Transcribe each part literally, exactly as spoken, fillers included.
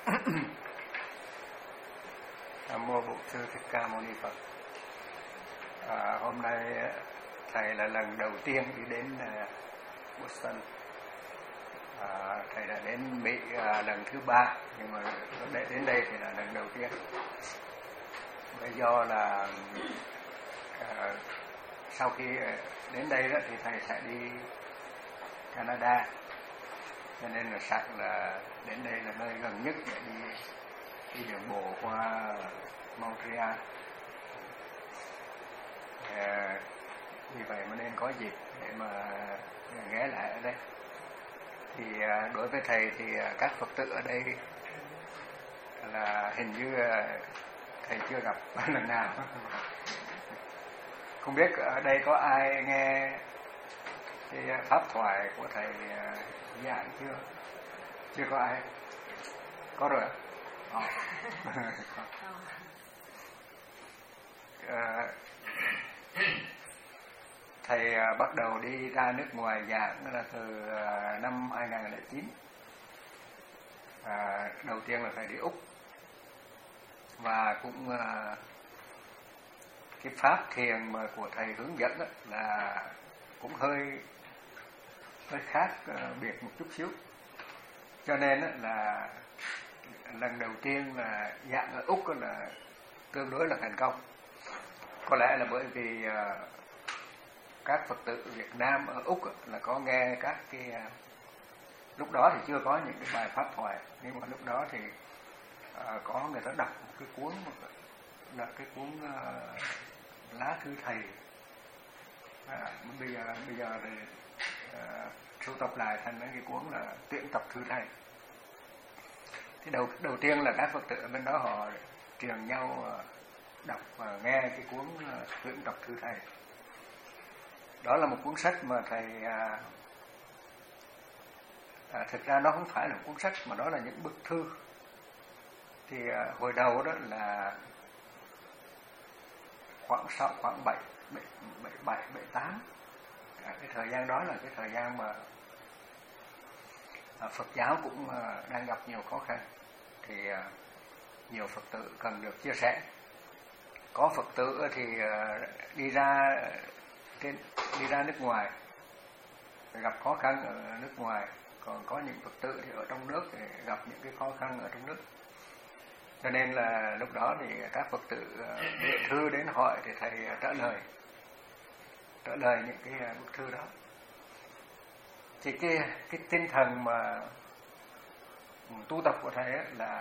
Nam mô Bổn Sư Thích Ca Mâu Ni Phật. À, hôm nay thầy là lần đầu tiên đi đến uh, Boston. À, thầy đã đến Mỹ uh, lần thứ ba, nhưng mà để đến đây thì là lần đầu tiên. Bởi do là uh, sau khi đến đây đó, thì thầy sẽ đi Canada, cho nên là sẵn là đến đây là nơi gần nhất để đi đi đường bộ qua Montreal. À, vì vậy mà nên có dịp để mà ghé lại ở đây. Thì đối với thầy thì các Phật tử ở đây là hình như thầy chưa gặp lần nào. Không biết ở đây có ai nghe cái pháp thoại của thầy giảng chưa? Chưa có ai? Có rồi. Ờ. à, thầy à, bắt đầu đi ra nước ngoài giảng là từ à, năm hai không không chín. À, đầu tiên là thầy đi Úc, và cũng à, cái pháp thiền mà của thầy hướng dẫn là cũng hơi hơi khác à, biệt một chút xíu, cho nên là lần đầu tiên là giảng ở Úc là tương đối là thành công. Có lẽ là bởi vì uh, các Phật tử Việt Nam ở Úc là có nghe các cái uh, lúc đó thì chưa có những cái bài pháp thoại, nhưng mà lúc đó thì uh, có người ta đọc một cái cuốn là cái cuốn uh, Lá Thư Thầy. À, bây giờ bây giờ thì uh, sưu tập lại thành cái cuốn là Tuyển Tập Thư Thầy. Thì đầu đầu tiên là các Phật tử ở bên đó họ truyền nhau đọc và nghe cái cuốn Tuyển Tập Thư Thầy. Đó là một cuốn sách mà thầy à, à, thực ra nó không phải là một cuốn sách, mà đó là những bức thư. Thì à, hồi đầu đó là khoảng sáu khoảng bảy bảy bảy bảy bảy tám. À, cái thời gian đó là cái thời gian mà à, Phật giáo cũng à, đang gặp nhiều khó khăn, thì à, nhiều Phật tử cần được chia sẻ. Có Phật tử thì à, đi ra trên đi ra nước ngoài gặp khó khăn ở nước ngoài, còn có những Phật tử thì ở trong nước thì gặp những cái khó khăn ở trong nước. Cho nên là lúc đó thì các Phật tử viết thư đến hỏi thì thầy trả lời trả lời những cái bức thư đó. Thì cái cái tinh thần mà tu tập của thầy là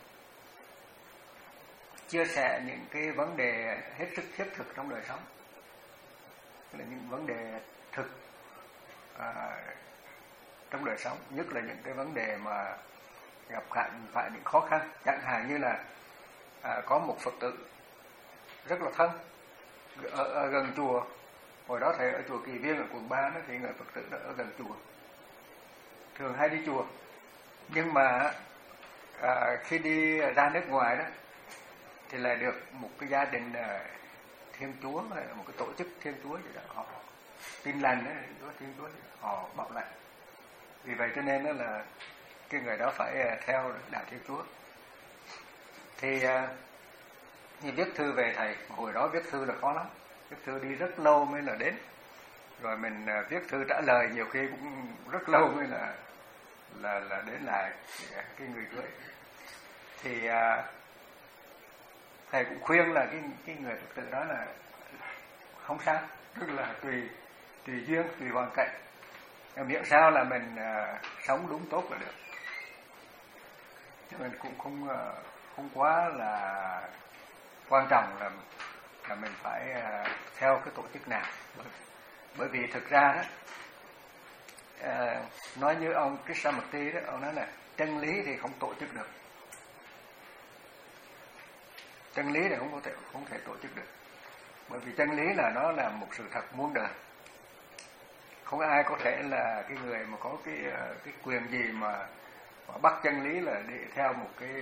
chia sẻ những cái vấn đề hết sức thiết thực trong đời sống, là những vấn đề thực à, trong đời sống, nhất là những cái vấn đề mà gặp phải những khó khăn. Chẳng hạn như là à, có một Phật tử rất là thân ở, ở gần chùa. Hồi đó thầy ở chùa Kỳ Viên ở quận ba đó, thì người Phật tử đó ở gần chùa, thường hay đi chùa. Nhưng mà à, khi đi ra nước ngoài đó thì lại được một cái gia đình à, Thiên Chúa, một cái tổ chức Thiên Chúa gì đó, họ tin lành đấy, Thiên Chúa họ bảo lãnh. Vì vậy cho nên đó là cái người đó phải theo đạo Thiên Chúa. Thì à, như viết thư về thầy, hồi đó viết thư là khó lắm, viết thư đi rất lâu mới là đến, rồi mình à, viết thư trả lời nhiều khi cũng rất lâu mới là là là đến lại cái người gửi. Thì à, thầy cũng khuyên là cái cái người Phật tử đó là không sao, tức là tùy tùy duyên, tùy hoàn cảnh, miễn sao là mình à, sống đúng tốt là được. Chứ mình cũng không không quá là quan trọng là là mình phải à, theo cái tổ chức nào, bởi, bởi vì thực ra đó à, nói như ông Krishnamurti đó, ông nói là chân lý thì không tổ chức được, chân lý thì không có thể không thể tổ chức được, bởi vì chân lý là nó là một sự thật muôn đời. Không ai có thể là cái người mà có cái cái quyền gì mà, mà bắt chân lý là đi theo một cái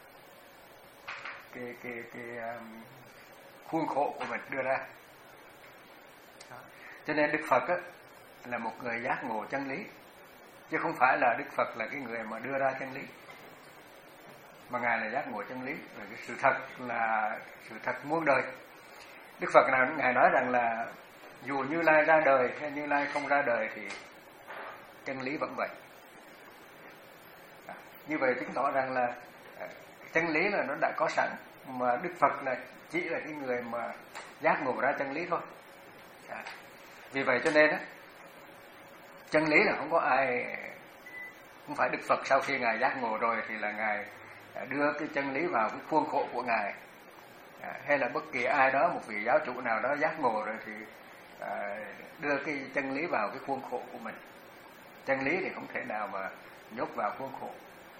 cái cái cái, cái um, khuôn khổ của mình đưa ra. Đó. Cho nên Đức Phật á, là một người giác ngộ chân lý, chứ không phải là Đức Phật là cái người mà đưa ra chân lý. mà Ngài là giác ngộ chân lý. Rồi cái sự thật là sự thật muôn đời. Đức Phật nào Ngài nói rằng là dù Như Lai ra đời hay Như Lai không ra đời thì chân lý vẫn vậy. À, như vậy chứng tỏ rằng là chân lý là nó đã có sẵn, mà Đức Phật là chỉ là cái người mà giác ngộ ra chân lý thôi. À, vì vậy cho nên á, chân lý là không có ai, không phải Đức Phật sau khi Ngài giác ngộ rồi thì là Ngài đưa cái chân lý vào cái khuôn khổ của Ngài, à, hay là bất kỳ ai đó, một vị giáo chủ nào đó giác ngộ rồi thì à, đưa cái chân lý vào cái khuôn khổ của mình. Chân lý thì không thể nào mà nhốt vào khuôn khổ.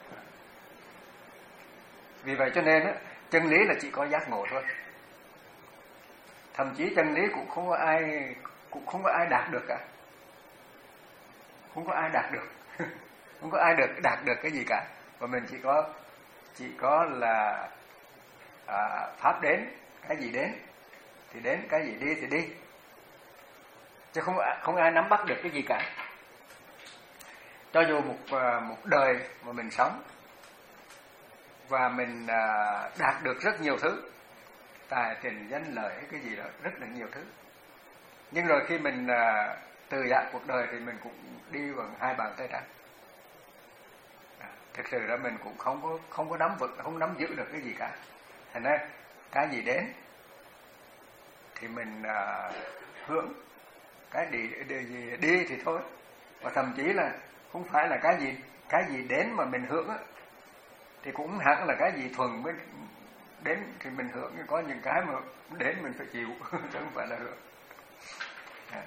Vì vậy cho nên á, chân lý là chỉ có giác ngộ thôi. Thậm chí chân lý cũng không có ai cũng không có ai đạt được cả. Không có ai đạt được. Không có ai được đạt được cái gì cả. Và mình chỉ có chỉ có là à, pháp đến, cái gì đến thì đến, cái gì đi thì đi. Chứ không không ai nắm bắt được cái gì cả. Cho dù một một đời mà mình sống và mình à, đạt được rất nhiều thứ, tài tình danh lợi cái gì đó, rất là nhiều thứ, nhưng rồi khi mình à, từ giã cuộc đời thì mình cũng đi bằng hai bàn tay trắng. À, thực sự là mình cũng không có không có nắm vững, không nắm giữ được cái gì cả. Thành ra cái gì đến thì mình à, hưởng, cái đi, đi, đi đi thì thôi. Và thậm chí là không phải là cái gì cái gì đến mà mình hưởng á, thì cũng hẳn là cái gì thuần mới đến thì mình hưởng. Có những cái mà đến mình phải chịu chứ không phải là hưởng. À.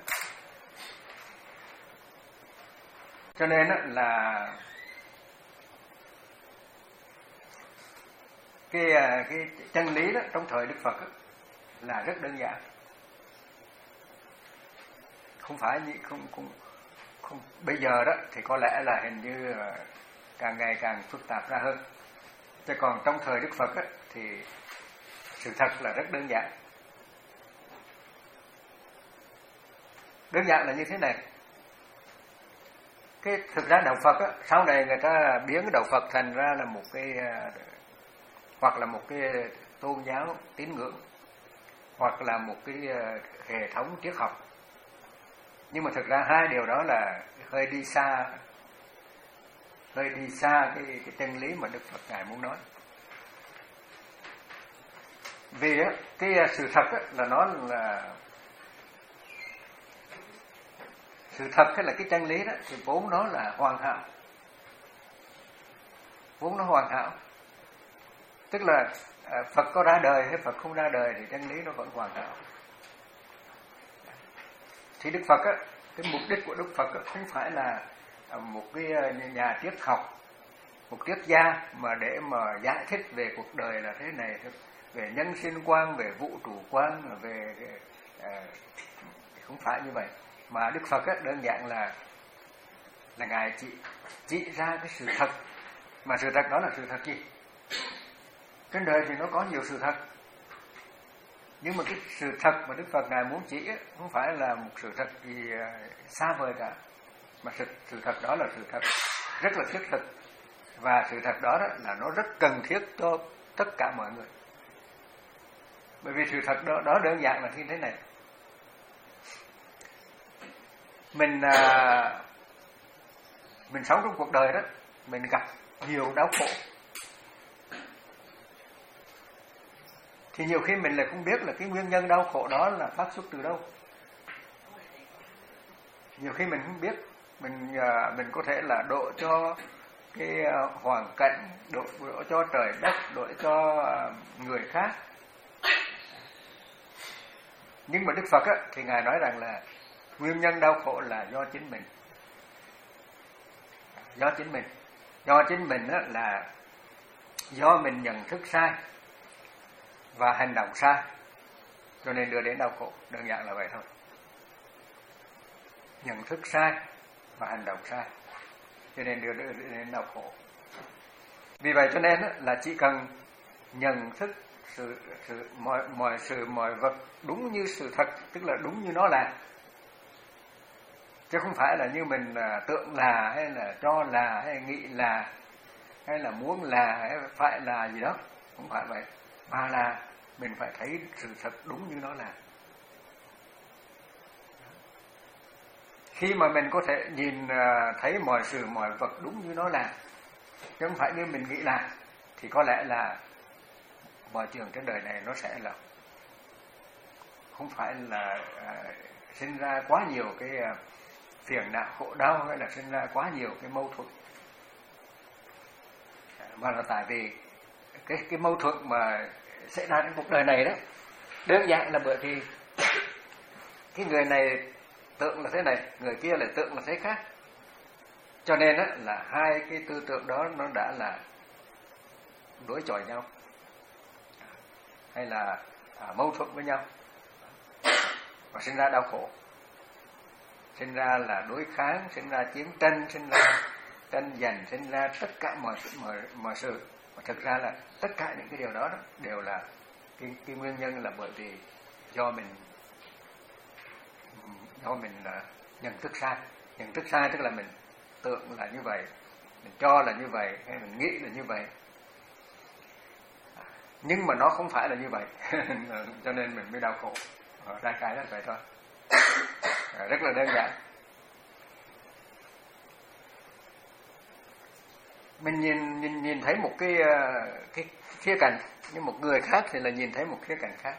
Cho nên á, là cái cái chân lý đó trong thời Đức Phật á, là rất đơn giản, không phải như không không không bây giờ đó thì có lẽ là hình như càng ngày càng phức tạp ra hơn. Chứ còn trong thời Đức Phật á, thì sự thật là rất đơn giản. Đơn giản là như thế này. Cái thực ra đạo Phật á, sau này người ta biến cái đạo Phật thành ra là một cái hoặc là một cái tôn giáo tín ngưỡng, hoặc là một cái hệ thống triết học. Nhưng mà thực ra hai điều đó là hơi đi xa, hơi đi xa cái, cái chân lý mà Đức Phật Ngài muốn nói. Vì á, cái sự thật á, là nó là sự thật hay là cái chân lý đó thì vốn nó là hoàn hảo, vốn nó hoàn hảo. Tức là à, Phật có ra đời hay Phật không ra đời thì chân lý nó vẫn hoàn hảo. Thì Đức Phật á, cái mục đích của Đức Phật á, không phải là một cái nhà triết học, một triết gia mà để mà giải thích về cuộc đời là thế này, về nhân sinh quan, về vũ trụ quan, về à, không phải như vậy. Mà Đức Phật á, đơn giản là là Ngài chỉ chỉ ra cái sự thật. Mà sự thật đó là sự thật gì? Trên đời thì nó có nhiều sự thật, nhưng mà cái sự thật mà Đức Phật Ngài muốn chỉ á, không phải là một sự thật gì xa vời cả, mà sự, sự thật đó là sự thật rất là thiết thực. Và sự thật đó, đó là nó rất cần thiết cho tất cả mọi người. Bởi vì sự thật đó, đó đơn giản là như thế này. Mình à, mình sống trong cuộc đời đó, mình gặp nhiều đau khổ. Thì nhiều khi mình lại không biết là cái nguyên nhân đau khổ đó là phát xuất từ đâu. Nhiều khi mình không biết, mình à, mình có thể là độ cho cái à, hoàn cảnh, độ, độ cho trời đất, độ cho à, người khác. Nhưng mà Đức Phật á, thì Ngài nói rằng là nguyên nhân đau khổ là do chính mình. Do chính mình. Do chính mình á, là do mình nhận thức sai và hành động sai, cho nên đưa đến đau khổ. Đơn giản là vậy thôi. Nhận thức sai và hành động sai, cho nên đưa đến đau khổ. Vì vậy cho nên á, là chỉ cần nhận thức sự, sự mọi, mọi sự mọi vật đúng như sự thật, tức là đúng như nó là, chứ không phải là như mình tưởng là, hay là cho là, hay nghĩ là. hay là muốn là hay phải là gì đó, không phải vậy, mà là mình phải thấy sự thật đúng như nó là. Khi mà mình có thể nhìn thấy mọi sự mọi vật đúng như nó là, chứ không phải như mình nghĩ là, thì có lẽ là mọi chuyện trên đời này nó sẽ là không phải là uh, sinh ra quá nhiều cái uh, phiền não khổ đau, hay là sinh ra quá nhiều cái mâu thuẫn, mà là tại vì cái cái mâu thuẫn mà xảy ra trong cuộc đời này đó, đơn giản là bởi vì cái người này tưởng là thế này, người kia lại tưởng là thế khác, cho nên đó, là hai cái tư tưởng đó nó đã là đối chọi nhau, hay là à, mâu thuẫn với nhau, và sinh ra đau khổ, sinh ra là đối kháng, sinh ra chiến tranh, sinh ra tranh giành, sinh ra tất cả mọi mọi mọi sự. Và thực ra là tất cả những cái điều đó, đó đều là cái, cái nguyên nhân là bởi vì do mình do mình là nhận thức sai. Nhận thức sai tức là mình tưởng là như vậy, mình cho là như vậy, hay mình nghĩ là như vậy, nhưng mà nó không phải là như vậy. Cho nên mình mới đau khổ. Đại khái là vậy thôi, rất là đơn giản. Mình nhìn nhìn nhìn thấy một cái cái khía cạnh, nhưng một người khác thì là nhìn thấy một khía cạnh khác.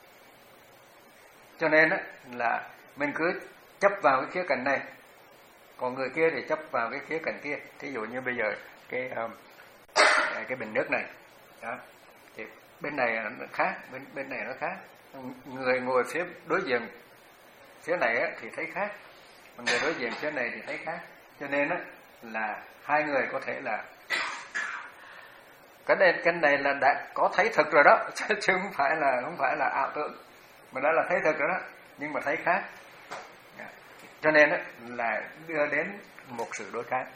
Cho nên á là mình cứ chấp vào cái khía cạnh này, còn người kia thì chấp vào cái khía cạnh kia. Thí dụ như bây giờ cái cái bình nước này đó, thì bên này nó khác, bên bên này nó khác. Người ngồi phía đối diện phía này á, thì thấy khác, còn người đối diện phía này thì thấy khác. Cho nên á là hai người có thể là cái này cái này là đã có thấy thực rồi đó, chứ không phải là không phải là ảo tưởng, mà đó là thấy thực rồi đó, nhưng mà thấy khác. Cho nên á là đưa đến một sự đối kháng.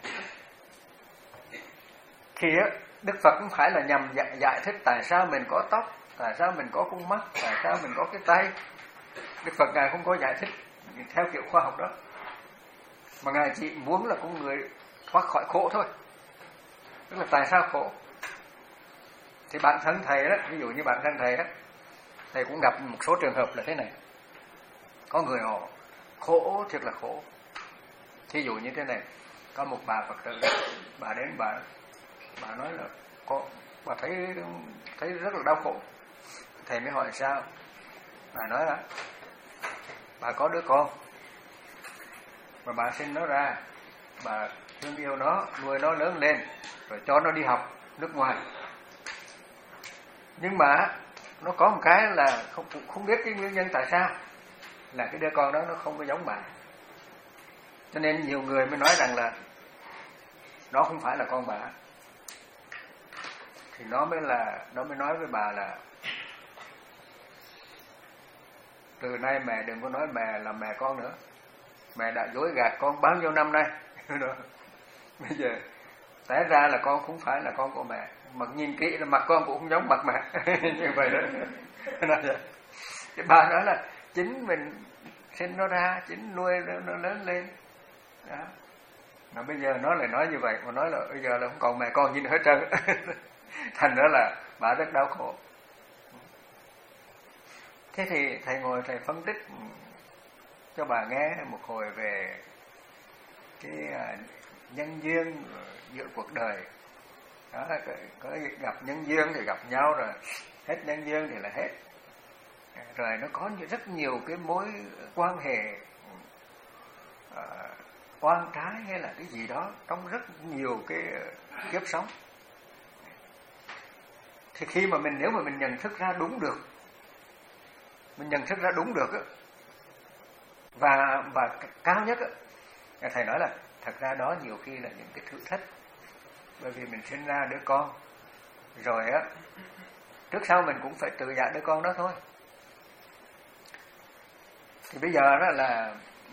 Khi á Đức Phật không phải là nhằm giải, giải thích tại sao mình có tóc, tại sao mình có con mắt, tại sao mình có cái tay. Đức Phật Ngài không có giải thích theo kiểu khoa học đó, mà Ngài chỉ muốn là con người thoát khỏi khổ thôi. Tức là tại sao khổ? Thì bản thân thầy đó, ví dụ như bản thân thầy đó, thầy cũng gặp một số trường hợp là thế này. Có người họ khổ thiệt là khổ. Thí dụ như thế này, có một bà Phật tử, bà đến bà bà nói là có, bà thấy thấy rất là đau khổ. Thầy mới hỏi sao? Bà nói là bà có đứa con, mà bà sinh nó ra, bà thương yêu nó, nuôi nó lớn lên, rồi cho nó đi học nước ngoài. Nhưng mà nó có một cái là không không biết cái nguyên nhân tại sao là cái đứa con đó nó không có giống bà. Cho nên nhiều người mới nói rằng là nó không phải là con bà. Thì nó mới là nó mới nói với bà là từ nay mẹ đừng có nói mẹ là mẹ con nữa. Mẹ đã dối gạt con bao nhiêu năm nay. Bây giờ té ra là con không phải là con của mẹ, mà nhìn kỹ là mặt con cũng không giống mặt mẹ. Như vậy đó. Thì bà nói là chính mình sinh nó ra, chính nuôi nó, nó lớn lên đó. Mà bây giờ nó lại nói như vậy, mà nói là bây giờ là không còn mẹ con gì nữa hết trơn. Thành ra là bà rất đau khổ. Thế thì thầy ngồi thầy phân tích cho bà nghe một hồi về cái nhân duyên giữa cuộc đời đó. Có gặp nhân duyên thì gặp nhau, rồi hết nhân duyên thì là hết. Rồi nó có rất nhiều cái mối quan hệ uh, oan trái hay là cái gì đó trong rất nhiều cái kiếp sống. Thì khi mà mình nếu mà mình nhận thức ra đúng được, mình nhận thức ra đúng được á, và và cao nhất á, thầy nói là thật ra đó nhiều khi là những cái thử thách. Bởi vì mình sinh ra đứa con, rồi á trước sau mình cũng phải tự dạy đứa con đó thôi. Thì bây giờ đó là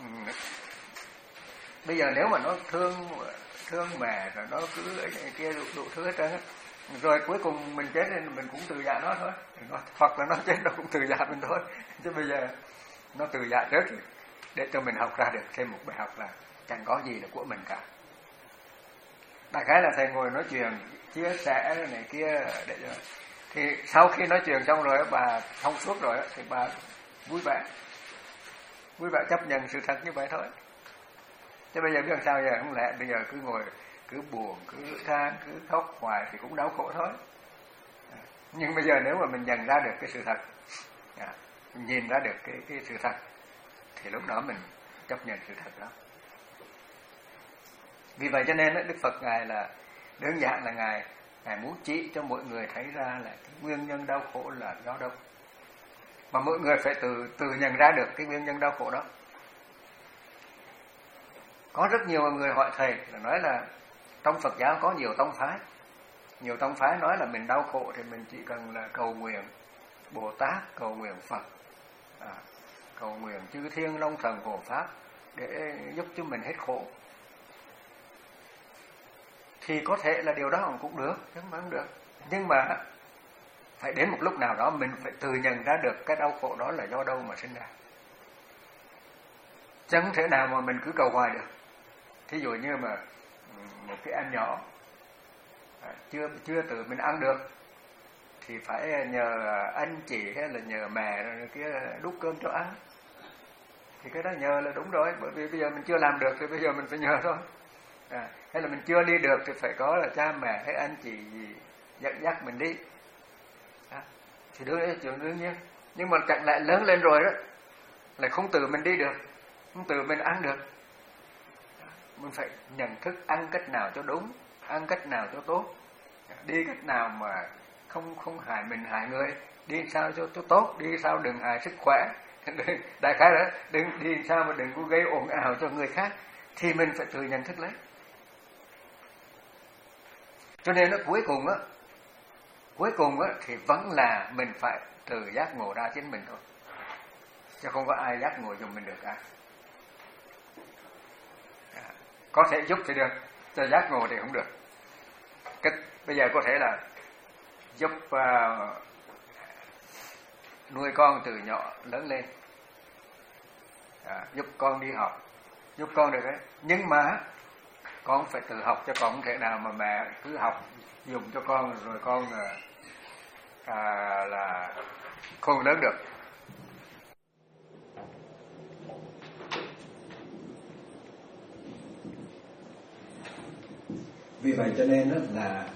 bây giờ nếu mà nó thương thương mẹ, rồi nó cứ ấy kia đủ, đủ thứ hết trơn á, rồi cuối cùng mình chết nên mình cũng tự dạy nó thôi. Nó, hoặc là nó chết nó cũng tự dạy mình thôi. Chứ bây giờ nó tự dạy trước để cho mình học ra được thêm một bài học là chẳng có gì là của mình cả. Đại khái là thầy ngồi nói chuyện chia sẻ này kia để cho... Thì sau khi nói chuyện xong rồi bà thông suốt rồi thì bà vui vẻ, vui vẻ chấp nhận sự thật như vậy thôi. Chứ bây giờ biết làm sao giờ, không lẽ bây giờ cứ ngồi cứ buồn, cứ than, cứ khóc hoài thì cũng đau khổ thôi. Nhưng bây giờ nếu mà mình nhận ra được cái sự thật, mình nhìn ra được cái cái sự thật, thì lúc đó mình chấp nhận sự thật đó. Vì vậy cho nên đó, Đức Phật Ngài là đơn giản là Ngài Ngài muốn chỉ cho mọi người thấy ra là cái nguyên nhân đau khổ là do đâu. Mà mọi người phải tự tự nhận ra được cái nguyên nhân đau khổ đó. Có rất nhiều người hỏi thầy là nói là trong Phật giáo có nhiều tông phái. Nhiều tông phái nói là mình đau khổ thì mình chỉ cần là cầu nguyện Bồ Tát, cầu nguyện Phật, à, cầu nguyện chư thiên long thần hộ pháp để giúp cho mình hết khổ. Thì có thể là điều đó cũng được, chứ không được. Nhưng mà phải đến một lúc nào đó mình phải tự nhận ra được cái đau khổ đó là do đâu mà sinh ra. Chẳng thể nào mà mình cứ cầu hoài được. Thí dụ như mà một cái em nhỏ à, chưa chưa tự mình ăn được thì phải nhờ anh chị hay là nhờ mẹ rồi kia đút cơm cho ăn. Thì cái đó nhờ là đúng rồi, bởi vì bây giờ mình chưa làm được thì bây giờ mình phải nhờ thôi. À, hay là mình chưa đi được thì phải có là cha mẹ hay anh chị gì dẫn dắt mình đi. À, thì đương nhiên chuyện đương nhiên. Nhưng mà chẳng lại lớn lên rồi đó lại không tự mình đi được, không tự mình ăn được. À, mình phải nhận thức ăn cách nào cho đúng, ăn cách nào cho tốt, đi cách nào mà không không hại mình hại người, đi sao cho, cho tốt, đi sao đừng hại sức khỏe. Đại khái đó, đừng đi sao mà đừng có gây ồn ào cho người khác, thì mình phải tự nhận thức lấy. Cho nên nó cuối cùng á, cuối cùng á thì vẫn là mình phải tự giác ngộ ra chính mình thôi, chứ không có ai giác ngộ giùm mình được cả. Có thể giúp thì được, cho giác ngộ thì không được. Cái, bây giờ có thể là giúp uh, nuôi con từ nhỏ lớn lên, à, giúp con đi học, giúp con được đấy. Nhưng mà con phải tự học, cho con không thể nào mà mẹ cứ học dùng cho con rồi con à, là không lớn được. Vì vậy cho nên đó là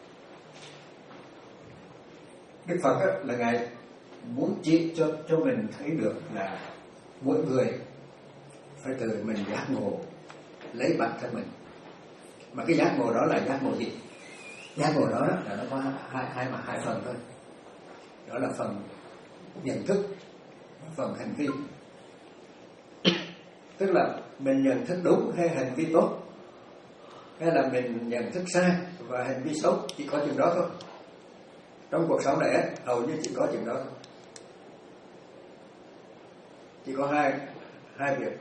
Đức Phật đó, là Ngài muốn chỉ cho cho mình thấy được là mỗi người phải tự mình giác ngộ lấy bản thân mình. Mà cái giác ngộ đó là giác ngộ gì? Giác ngộ đó là nó có hai hai mặt hai phần thôi. Đó là phần nhận thức và phần hành vi. Tức là mình nhận thức đúng hay hành vi tốt, hay là mình nhận thức sai và hành vi xấu, chỉ có chừng đó thôi. Trong cuộc sống này hầu như chỉ có chừng đó thôi. Chỉ có hai hai việc,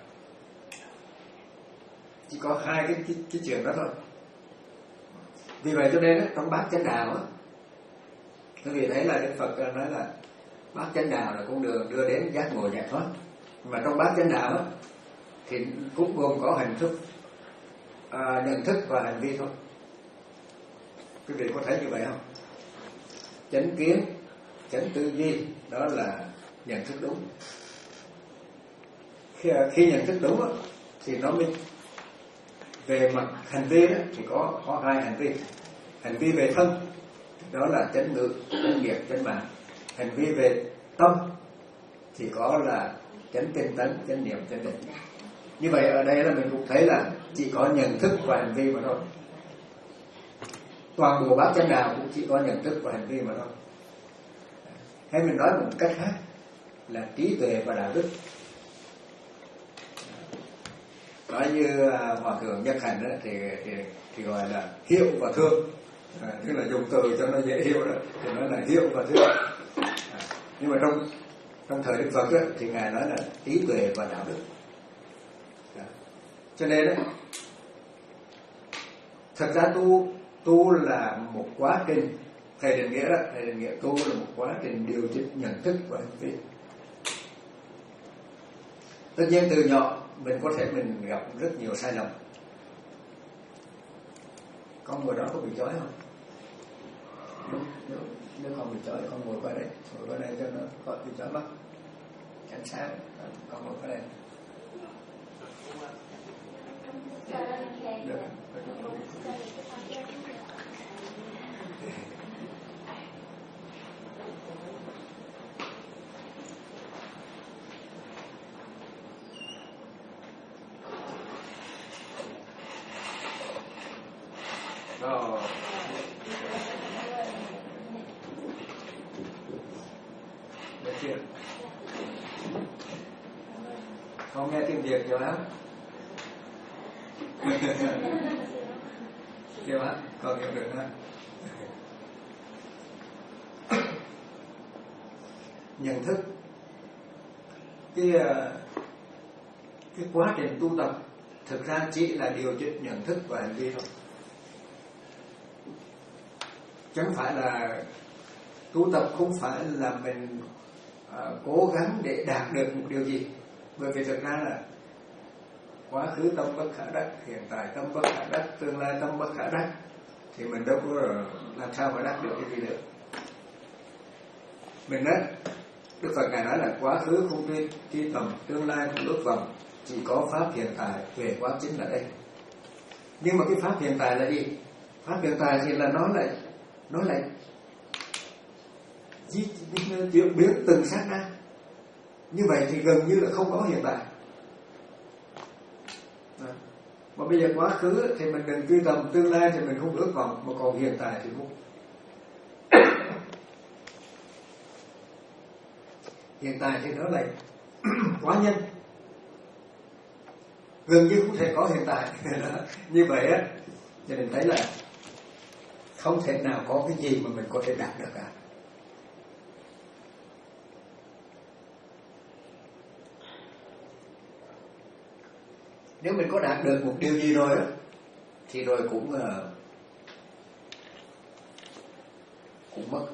chỉ có hai cái cái, cái chuyện đó thôi. Vì vậy cho nên trong bát chánh đạo á, quý vị thấy là Đức Phật nói là bát chánh đạo là con đường đưa đến giác ngộ giải thoát. Mà trong bát chánh đạo á thì cũng gồm có hành thức, à, nhận thức và hành vi thôi. Quý vị có thấy như vậy không? Chánh kiến, chánh tư duy đó là nhận thức đúng. Khi, khi nhận thức đúng á, thì nó mới về mặt hành vi đó, thì có có hai hành vi. Hành vi về thân đó là chánh ngữ, chánh nghiệp, chánh mạng. Hành vi về tâm thì có là chánh tinh tấn, chánh niệm, chánh định. Như vậy ở đây là mình cũng thấy là chỉ có nhận thức và hành vi mà thôi. Toàn bộ bát chánh đạo cũng chỉ có nhận thức và hành vi mà thôi. Hay mình nói một cách khác là trí tuệ và đạo đức. Nói như Hòa Thượng Nhất Hạnh đó, thì, thì, thì gọi là hiệu và thương, à, tức là dùng từ cho nó dễ hiểu đó, thì nói là hiệu và thương. À, nhưng mà trong trong thời Đức Phật đó, thì Ngài nói là trí tuệ và đạo đức. À, cho nên đó, thật ra tu tu là một quá trình. Thầy định nghĩa đó, thầy định nghĩa tu là một quá trình điều chỉnh nhận thức và hành vi. Tất nhiên từ nhỏ mình có thể mình gặp rất nhiều sai lầm. Con người đó có bị chói không? nếu, nếu, nếu không bị chói con ngồi qua đây, ngồi qua đây cho nó khỏi bị chói mắt, ánh sáng, con ngồi qua đây. Được. Rồi. Được chưa? Không nghe tiếng Việt nhiều lắm. Hiểu hả? Con hiểu được hả? Nhận thức cái cái quá trình tu tập thực ra chỉ là điều chỉnh nhận thức và hành vi thôi, chẳng phải là tu tập không phải là mình uh, cố gắng để đạt được một điều gì, bởi vì thực ra là quá khứ tâm bất khả đắc, hiện tại tâm bất khả đắc, tương lai tâm bất khả đắc, thì mình đâu có làm sao mà đắc được cái gì được. Mình đó, Đức Phật ngài nói là quá khứ không truy truy tầm, tương lai không ước vọng, chỉ có pháp hiện tại về quá chính là đây. Nhưng mà cái pháp hiện tại là gì? Pháp hiện tại thì là nó lại nó lại chuyển biến từng sát na. Như vậy thì gần như là không có hiện tại. Mà bây giờ quá khứ thì mình đừng truy tầm, tương lai thì mình không ước vọng, mà còn hiện tại thì không. Hiện tại thì nó lại quá nhanh, gần như không thể có hiện tại. Như vậy á, cho nên thấy là không thể nào có cái gì mà mình có thể đạt được cả. Nếu mình có đạt được một điều gì rồi á, thì rồi cũng uh, cũng mất.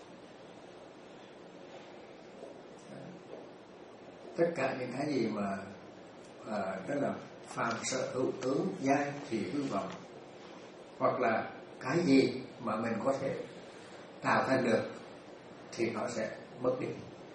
Tất cả những cái gì mà uh, đó là phàm sở hữu tướng giai thì hư vọng, hoặc là cái gì mà mình có thể tạo thành được thì nó sẽ mất đi.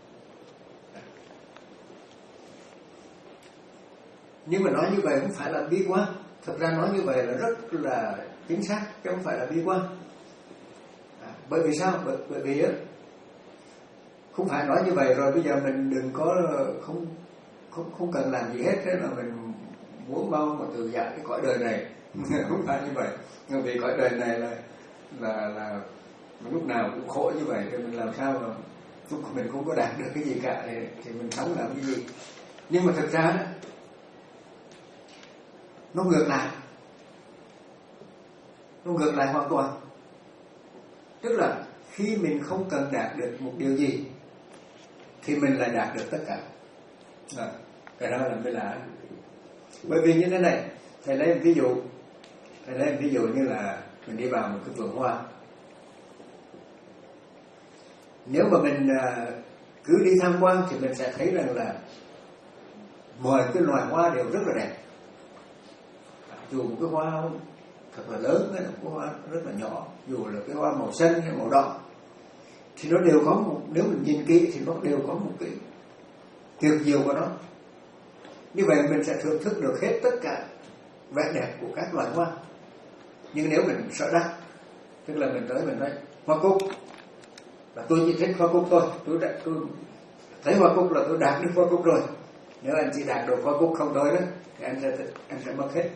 Nhưng mà nói như vậy không phải là bi quan. Thực ra nói như vậy là rất là chính xác, chứ không phải là bi quan. À, bởi vì sao? Bởi, bởi vì á, không phải nói như vậy rồi bây giờ mình đừng có không không không cần làm gì hết, thế là mình muốn mau mà từ giải cái cõi đời này. Không phải như vậy. Nhưng vì cõi đời này là là là lúc nào cũng khổ như vậy, thì mình làm sao mà lúc mình không có đạt được cái gì cả thì, thì mình sống làm cái gì? Nhưng mà thực ra đó, nó ngược lại, nó ngược lại hoàn toàn. Tức là khi mình không cần đạt được một điều gì thì mình lại đạt được tất cả. À, cái đó là mới lạ. Bởi vì như thế này, thầy lấy một ví dụ, thầy lấy một ví dụ như là mình đi vào một cái vườn hoa. Nếu mà mình cứ đi tham quan thì mình sẽ thấy rằng là mọi cái loài hoa đều rất là đẹp. Dù một cái hoa thật là lớn hay là một cái hoa rất là nhỏ, dù là cái hoa màu xanh hay màu đỏ, thì nó đều có một, nếu mình nhìn kỹ thì nó đều có một cái tuyệt diệu của nó. Như vậy mình sẽ thưởng thức được hết tất cả vẻ đẹp của các loài hoa. Nhưng nếu mình sợ đắc, tức là mình tới mình nói hoa cúc, và tôi chỉ thích hoa cúc thôi, tôi đã tôi thấy hoa cúc là tôi đạt được hoa cúc rồi. Nếu anh chỉ đạt được hoa cúc không thôi đó, thì anh sẽ anh sẽ mất hết.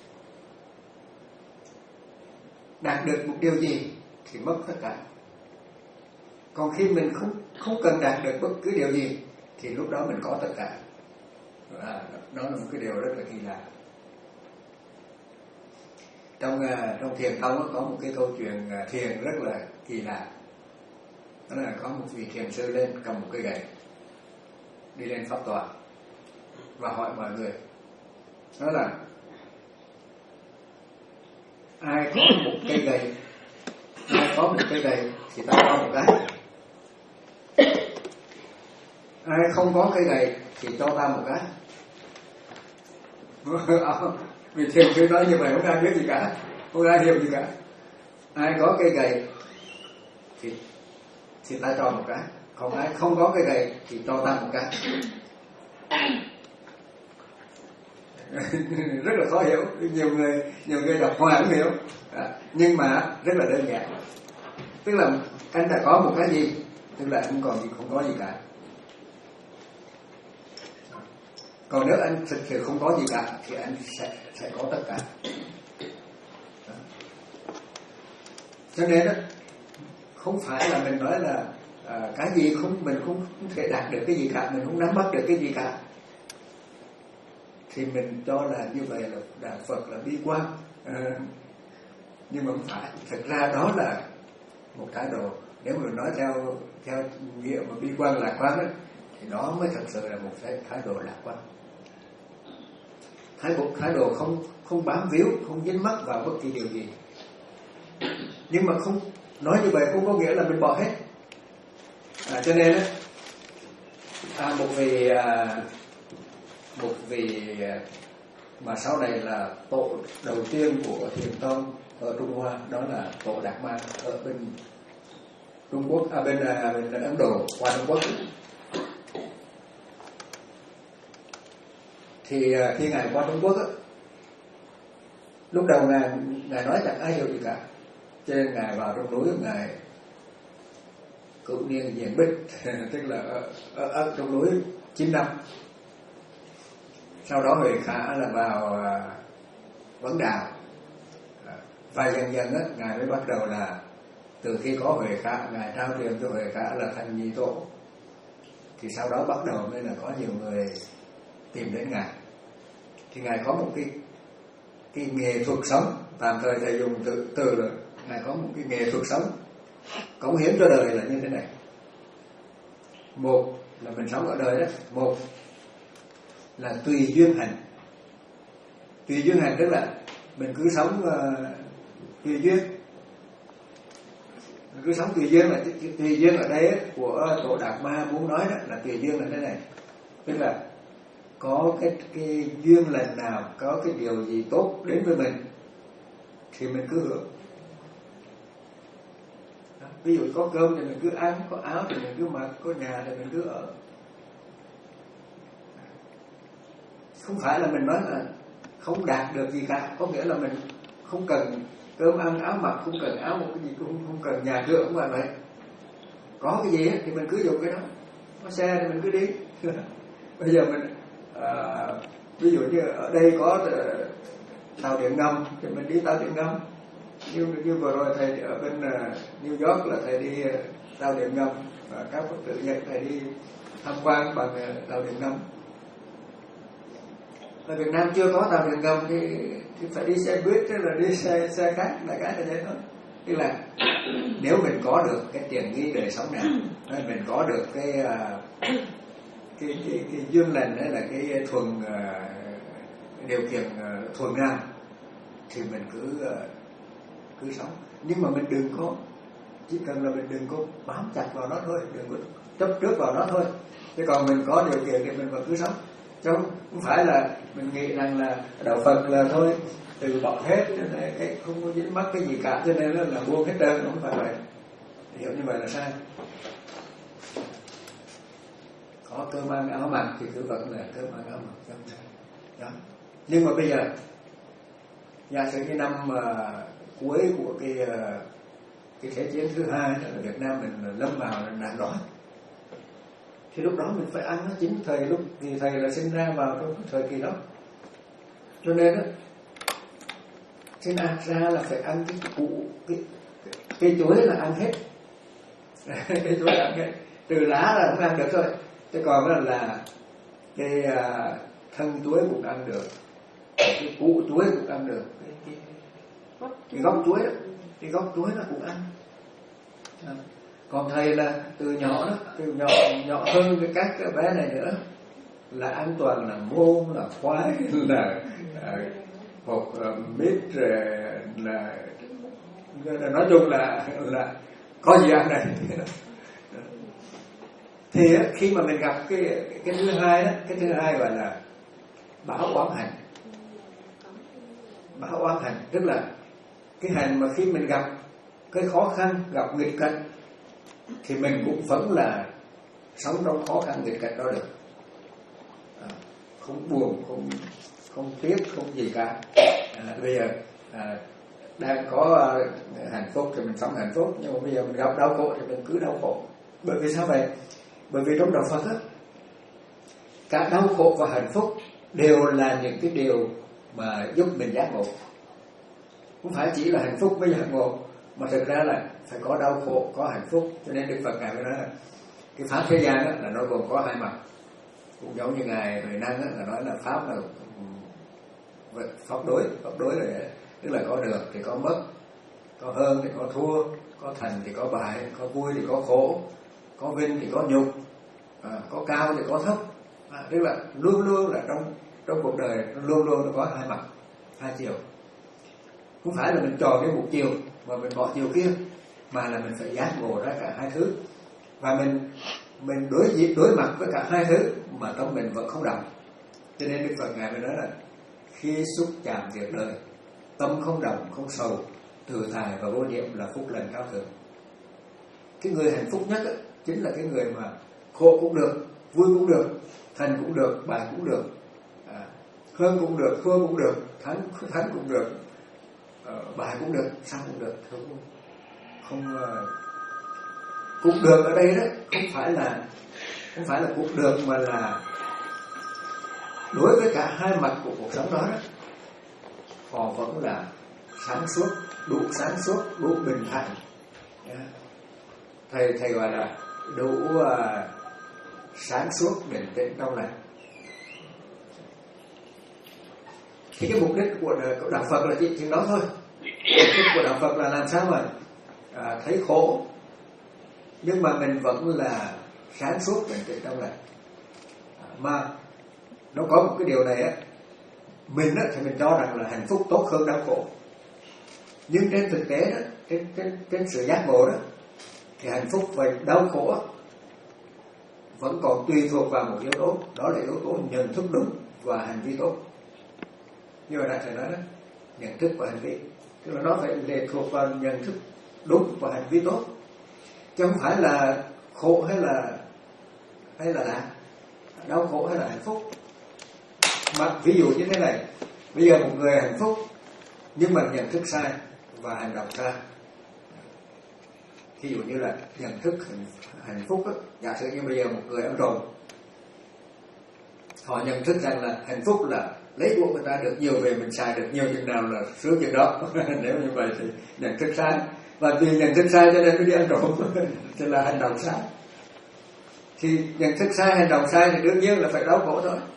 Đạt được một điều gì thì mất tất cả. Còn khi mình không không cần đạt được bất cứ điều gì thì lúc đó mình có tất cả. À, đó là một cái điều rất là kỳ lạ. Trong uh, trong thiền tông có một cái câu chuyện uh, thiền rất là kỳ lạ. Đó là có một vị thiền sư lên cầm một cây gậy đi lên pháp tọa và hỏi mọi người, đó là ai có một cây gậy, ai có một cây gậy thì ta cho một cái, ai không có cây gậy thì cho ta một cái. Vì thiền sư nói như vậy không ai biết gì cả, không ai hiểu gì cả. Ai có cây gậy thì thì ta cho một cái, còn ai không có cái gậy thì cho ta một cái. Rất là khó hiểu, nhiều người nhiều người đọc Hoa cũng hiểu, à, nhưng mà rất là đơn giản. Tức là anh đã có một cái gì, tức là anh còn gì không có gì cả. Còn nếu anh thực sự không có gì cả thì anh sẽ sẽ có tất cả. Đó. Cho nên đó, không phải là mình nói là à, cái gì không mình không, không thể đạt được cái gì cả, mình không nắm bắt được cái gì cả, thì mình cho là như vậy là đạo Phật là bi quan, à, nhưng mà không phải. Thực ra đó là một thái độ, nếu mình nói theo theo nghĩa mà bi quan lạc quan ấy, thì đó mới thật sự là một cái thái độ lạc quan. Thái độ thái độ không không bám víu, không dính mắc vào bất kỳ điều gì. Nhưng mà không nói như vậy cũng có nghĩa là mình bỏ hết. À, cho nên ấy, à, một vị à, một vị mà sau này là tổ đầu tiên của Thiền tông ở Trung Hoa, đó là tổ Đạt Ma ở bên Trung Quốc, à bên à, bên Ấn Độ qua Trung Quốc. Thì à, khi ngài qua Trung Quốc á, lúc đầu ngài ngài nói chẳng ai hiểu gì cả, cho nên ngài vào trong núi, ngài cửu niên diện bích, tức là ở, ở, ở trong núi chín năm. Sau đó Huệ Khả là vào à, vấn đạo, à, và dần dần á, ngài mới bắt đầu là từ khi có Huệ Khả, ngài trao truyền cho Huệ Khả là thành nhị tổ, thì sau đó bắt đầu mới là có nhiều người tìm đến ngài. Thì ngài có một cái cái nghệ thuật sống, tạm thời thầy dùng từ từ là ngài có một cái nghệ thuật sống cống hiến cho đời là như thế này. Một là mình sống ở đời đó, một là tùy duyên hành. Tùy duyên hành tức là mình cứ sống uh, tùy duyên. Mình cứ sống tùy duyên, là tùy duyên ở đây của tổ Đạt Ma muốn nói đó là tùy duyên là thế này. Tức là có cái cái duyên lành nào, có cái điều gì tốt đến với mình thì mình cứ hưởng. Đó. Ví dụ có cơm thì mình cứ ăn, có áo thì mình cứ mặc, có nhà thì mình cứ ở. Không phải là mình nói là không đạt được gì cả, có nghĩa là mình không cần cơm ăn áo mặc, không cần áo một cái gì, cũng không cần nhà cửa, không phải vậy. Có cái gì thì mình cứ dùng cái đó, có xe thì mình cứ đi. Bây giờ mình à, ví dụ như ở đây có tàu điện ngầm thì mình đi tàu điện ngầm. Như, như vừa rồi thầy ở bên uh, New York là thầy đi uh, tàu điện ngầm, và các Phật tử Nhật thầy đi tham quan bằng uh, tàu điện ngầm. Ở Việt Nam chưa có tàu điện ngầm thì, thì phải đi xe buýt, tức là đi xe xe khác, đại cái là thế thôi. Tức là nếu mình có được cái tiền nghi đời sống này, mình có được cái uh, cái cái cái duyên lành, đấy là cái thuần uh, điều kiện uh, thuần nào thì mình cứ uh, cứ sống. Nhưng mà mình đừng có, chỉ cần là mình đừng có bám chặt vào nó thôi, đừng có chấp trước vào nó thôi. Chứ còn mình có điều kiện thì mình vẫn cứ sống, chứ không phải là mình nghĩ rằng là đạo Phật là thôi từ bỏ hết, cái không có dính mắc cái gì cả, cho nên là, là buông hết trơn. Không phải vậy, hiểu như vậy là sai. Có cơm ăn áo mặc thì cứ vẫn là cơm ăn áo mặc. Đó. Nhưng mà bây giờ giả sử như năm uh, cuối của cái uh, cái thế chiến thứ hai đó là Việt Nam mình lâm vào nạn đói, thì lúc đó mình phải ăn nó. Chính thầy lúc vì thầy là sinh ra vào trong thời kỳ đó, cho nên đó xin ăn ra là phải ăn cái củ, cái cây chuối là ăn hết. Cây chuối là ăn hết, từ lá là không ăn được thôi, chứ còn đó là cái uh, thân chuối cũng ăn được, cái củ chuối cũng ăn được, cái, cái, cái gốc chuối đó, cái gốc chuối nó cũng ăn. À. Còn thầy là từ nhỏ đó, từ nhỏ nhỏ hơn cái các cái bé này nữa, là an toàn là ngô, là khoai, là hột uh, mít, là, là nói chung là là có gì ăn này. Thì khi mà mình gặp cái cái thứ hai đó, cái thứ hai gọi là báo oán hành. Báo oán hành tức là cái hành mà khi mình gặp cái khó khăn, gặp nghịch cảnh, thì mình cũng vẫn là sống trong khó khăn nghịch cảnh đó được, à, không buồn, không không tiếc, không gì cả. À, bây giờ à, đang có uh, hạnh phúc thì mình sống hạnh phúc, nhưng mà bây giờ mình gặp đau khổ thì mình cứ đau khổ. Bởi vì sao vậy? Bởi vì trong đạo Phật á, cả đau khổ và hạnh phúc đều là những cái điều mà giúp mình giác ngộ. Không phải chỉ là hạnh phúc mới giác ngộ, mà thực ra là phải có đau khổ, có hạnh phúc. Cho nên Đức Phật ngài mới nói là cái pháp thế gian đó, là nó gồm có hai mặt. Cũng giống như ngài Huệ Năng đó, là nói là pháp là pháp đối, pháp đối là tức là có được thì có mất, có hơn thì có thua, có thành thì có bại, có vui thì có khổ, có vinh thì có nhục, à, có cao thì có thấp. À, tức là luôn luôn là trong trong cuộc đời luôn luôn nó có hai mặt, hai chiều. Không phải là mình chọn cái một chiều mà mình bỏ chiều kia, mà là mình phải giác ngộ ra cả hai thứ, và mình mình đối diện đối mặt với cả hai thứ mà trong mình vẫn không động. Cho nên Đức Phật ngài mới nói là khi xúc chạm việc đời, tâm không động, không sầu, tự tại và vô niệm là phúc lành cao thượng. Cái người hạnh phúc nhất ấy, chính là cái người mà khổ cũng được, vui cũng được, thành cũng được, bại cũng được, à, hơn cũng được, thua cũng được, thắng thắng cũng được, uh, bại cũng được, sao cũng được, không không uh, cũng được ở đây đó không phải là không phải là cũng được, mà là đối với cả hai mặt của cuộc sống đó, đó họ vẫn là sáng suốt, đủ sáng suốt, đủ bình thản. Yeah. Thầy thầy gọi là đủ uh, sáng suốt, bình tĩnh, trong lành. Thì cái mục đích của, của đạo Phật là chỉ chừng đó thôi. Mục đích của đạo Phật là làm sao mà à, thấy khổ nhưng mà mình vẫn là sáng suốt, bình tĩnh, trong lành. À, mà nó có một cái điều này á, mình á thì mình cho rằng là hạnh phúc tốt hơn đau khổ, nhưng trên thực tế đó, trên trên trên sự giác ngộ đó, thì hạnh phúc và đau khổ á, vẫn còn tùy thuộc vào một yếu tố, đó là yếu tố nhận thức đúng và hành vi tốt. Như mà đã thầy nói đó, nhận thức và hành vi, tức là nó phải lệ thuộc vào nhận thức đúng và hành vi tốt, chứ không phải là khổ hay là hay là lạc, đau khổ hay là hạnh phúc. Mà ví dụ như thế này, bây giờ một người hạnh phúc nhưng mà nhận thức sai và hành động sai. Ví dụ như là nhận thức hạnh phúc đó, giả sử như bây giờ một người ăn trộm, họ nhận thức rằng là hạnh phúc là lấy của người ta được nhiều về mình xài được nhiều chừng nào là sướng chừng đó. Nếu như vậy thì nhận thức sai, và vì nhận thức sai cho nên mới đi ăn trộm, thì là hành động sai. Thì nhận thức sai, hành động sai thì đương nhiên là phải đau khổ thôi.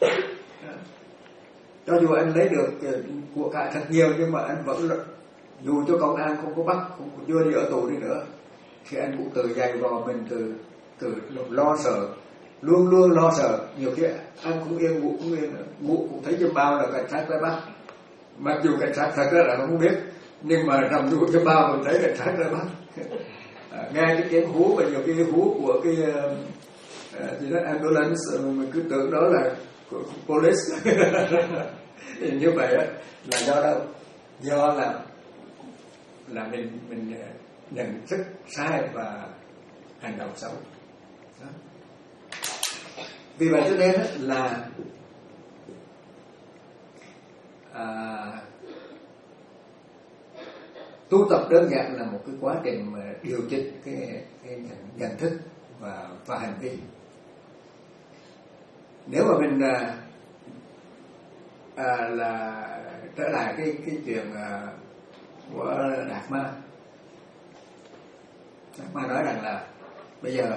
Cho dù anh lấy được của cải thật nhiều, nhưng mà anh vẫn, dù cho công an không có bắt, không có đưa đi ở tù đi nữa, thì anh cũng tự dày vò mình, từ từ lo sợ, luôn luôn lo sợ. Nhiều khi ăn cũng yên, ngủ cũng yên, ngủ cũng thấy châm bao là cảnh sát tới bắt, mặc dù cảnh sát thật là không biết, nhưng mà nằm ngủ châm bao mình thấy cảnh sát tới bắt. À, nghe cái tiếng hú, và nhiều cái hú của cái uh, gì đó ambulance, mình cứ tưởng đó là của police. Thì như vậy đó, là do đâu? Do là là mình mình nhận thức sai và hành động xấu. Đó. Vì vậy cho nên là à, tu tập đơn giản là một cái quá trình mà điều chỉnh cái, cái nhận, nhận thức và và hành vi. Nếu mà mình à, à, là trở lại cái cái chuyện à, của Đạt Ma. Đạt Ma nói rằng là bây giờ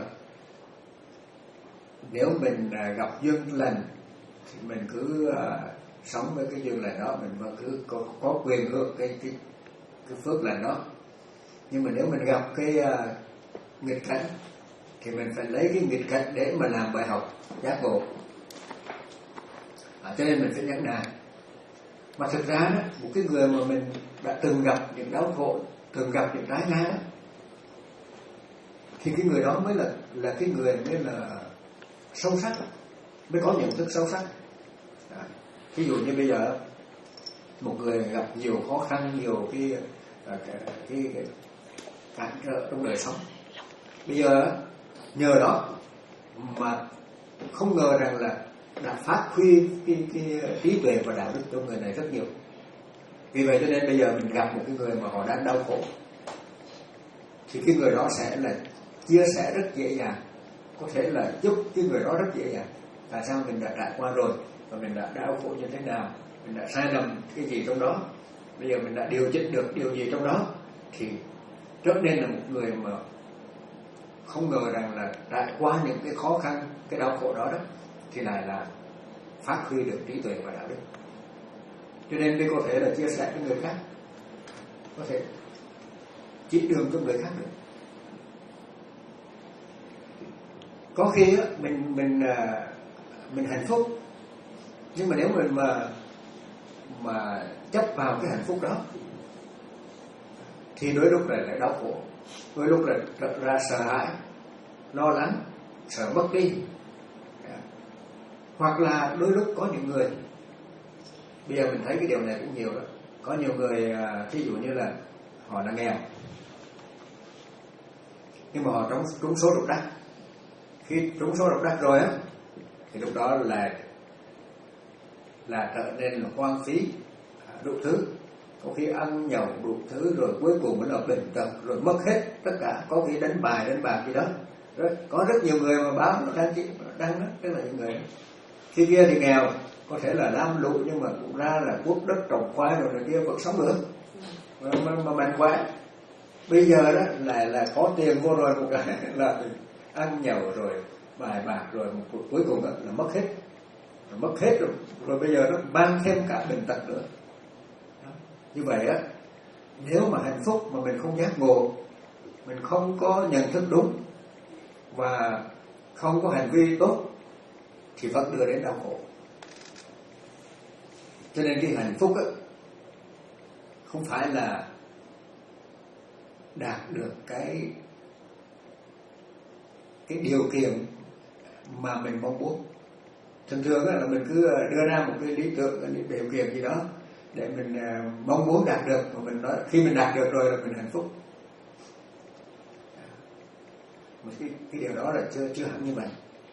nếu mình à, gặp duyên lành thì mình cứ à, sống với cái duyên lành đó, mình vẫn cứ có, có quyền hưởng cái cái cái phước lành đó. Nhưng mà nếu mình gặp cái à, nghịch cảnh thì mình phải lấy cái nghịch cảnh để mà làm bài học giác ngộ. À, cho nên mình phải nhẫn nại. Mà thực ra đó, một cái người mà mình đã từng gặp những đau khổ, từng gặp những trái ngang đó, thì cái người đó mới là là cái người mới là sâu sắc, mới có nhận thức sâu sắc. À, ví dụ như bây giờ một người gặp nhiều khó khăn, nhiều cái cái, cái, cái cản trở trong đời sống, Bây giờ nhờ đó mà không ngờ rằng là đã phát huy cái, cái trí tuệ và đạo đức trong người này rất nhiều. Vì vậy cho nên bây giờ mình gặp một cái người mà họ đang đau khổ thì cái người đó sẽ là chia sẻ rất dễ dàng, có thể là giúp cái người đó rất dễ dàng. Tại sao? Mình đã trải qua rồi và mình đã đau khổ như thế nào, mình đã sai lầm cái gì trong đó, bây giờ mình đã điều chỉnh được điều gì trong đó, thì trở nên là một người mà không ngờ rằng là trải qua những cái khó khăn, cái đau khổ đó đó thì lại là phát huy được trí tuệ và đạo đức. Cho nên đây có thể là chia sẻ với người khác, có thể chỉ đường cho người khác được. Có khi á, mình mình mình hạnh phúc, nhưng mà nếu mình mà mà chấp vào cái hạnh phúc đó thì đôi lúc lại lại đau khổ, đôi lúc lại trở ra sợ hãi, lo lắng, sợ mất đi. Hoặc là đôi lúc có những người, bây giờ mình thấy cái điều này cũng nhiều đó, có nhiều người ví dụ như là họ là nghèo nhưng mà họ trúng trúng số độc đắc. Khi trúng số độc đắc rồi á thì lúc đó là là trở nên là hoang phí đủ thứ, có khi ăn nhậu đủ thứ, rồi cuối cùng mới là bệnh tật, rồi mất hết tất cả, có khi đánh bài đánh bạc gì đó. Rồi có rất nhiều người mà báo đang đang đó, tức là những người khi kia thì nghèo, có thể là lam lũ nhưng mà cũng ra là quốc đất trồng khoai rồi này kia vẫn sống được mà, mà, mà mạnh khỏe. Bây giờ đó là là có tiền vô rồi một cái là ăn nhậu rồi bài bạc rồi một cuối cùng đó là mất hết, rồi mất hết rồi, rồi bây giờ nó mang thêm cả bệnh tật nữa. Đó. Như vậy á, nếu mà hạnh phúc mà mình không giác ngộ, mình không có nhận thức đúng và không có hành vi tốt thì vẫn đưa đến đau khổ. Cho nên cái hạnh phúc á không phải là đạt được cái cái điều kiện mà mình mong muốn. Thường thường là mình cứ đưa ra một cái lý tưởng, cái điều kiện gì đó để mình mong muốn đạt được, và mình nói khi mình đạt được rồi là mình hạnh phúc. Một cái, cái điều đó là chưa chưa hẳn như vậy.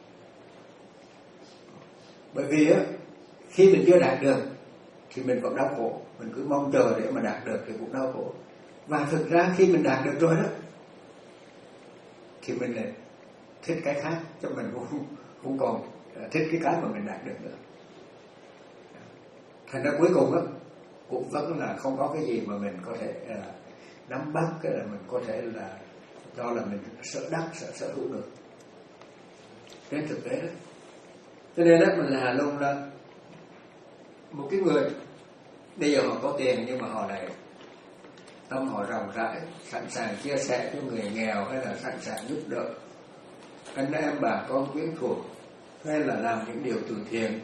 Bởi vì á, khi mình chưa đạt được thì mình vẫn đau khổ, mình cứ mong chờ để mà đạt được thì cũng đau khổ. Và thực ra khi mình đạt được rồi đó thì mình lại thích cái khác, cho mình cũng không còn thích cái cái mà mình đạt được nữa. Thành ra cuối cùng đó cũng vẫn là không có cái gì mà mình có thể uh, nắm bắt, cái là mình có thể là do là mình sợ đắc, sợ sở hữu được. Trên thực tế đó, cho nên đó mình là luôn là một cái người bây giờ họ có tiền nhưng mà họ lại tâm họ rộng rãi, sẵn sàng chia sẻ cho người nghèo, hay là sẵn sàng giúp đỡ anh em bà con quyến thuộc, hay là làm những điều từ thiện,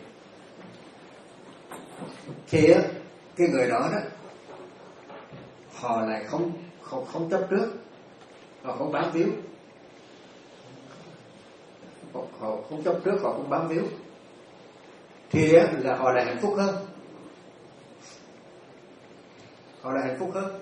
thì á, cái người đó đó họ lại không không không chấp trước, họ không bám víu, họ, họ không chấp trước, họ không bám víu, thì á, là họ lại hạnh phúc hơn, họ lại hạnh phúc hơn.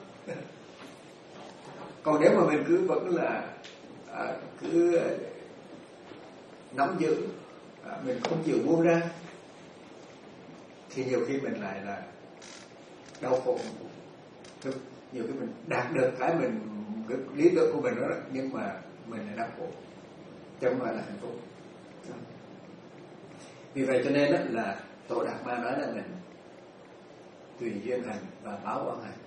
Còn nếu mà mình cứ vẫn là à, cứ nắm giữ, à, mình không chịu buông ra, thì nhiều khi mình lại là đau khổ. Nhiều khi mình đạt được cái mình cái lý tưởng của mình đó, nhưng mà mình lại đau khổ, chứ không phải là hạnh phúc. Vì vậy cho nên đó là Tổ Đạt Ma nói là mình tùy duyên hành và báo oán hành.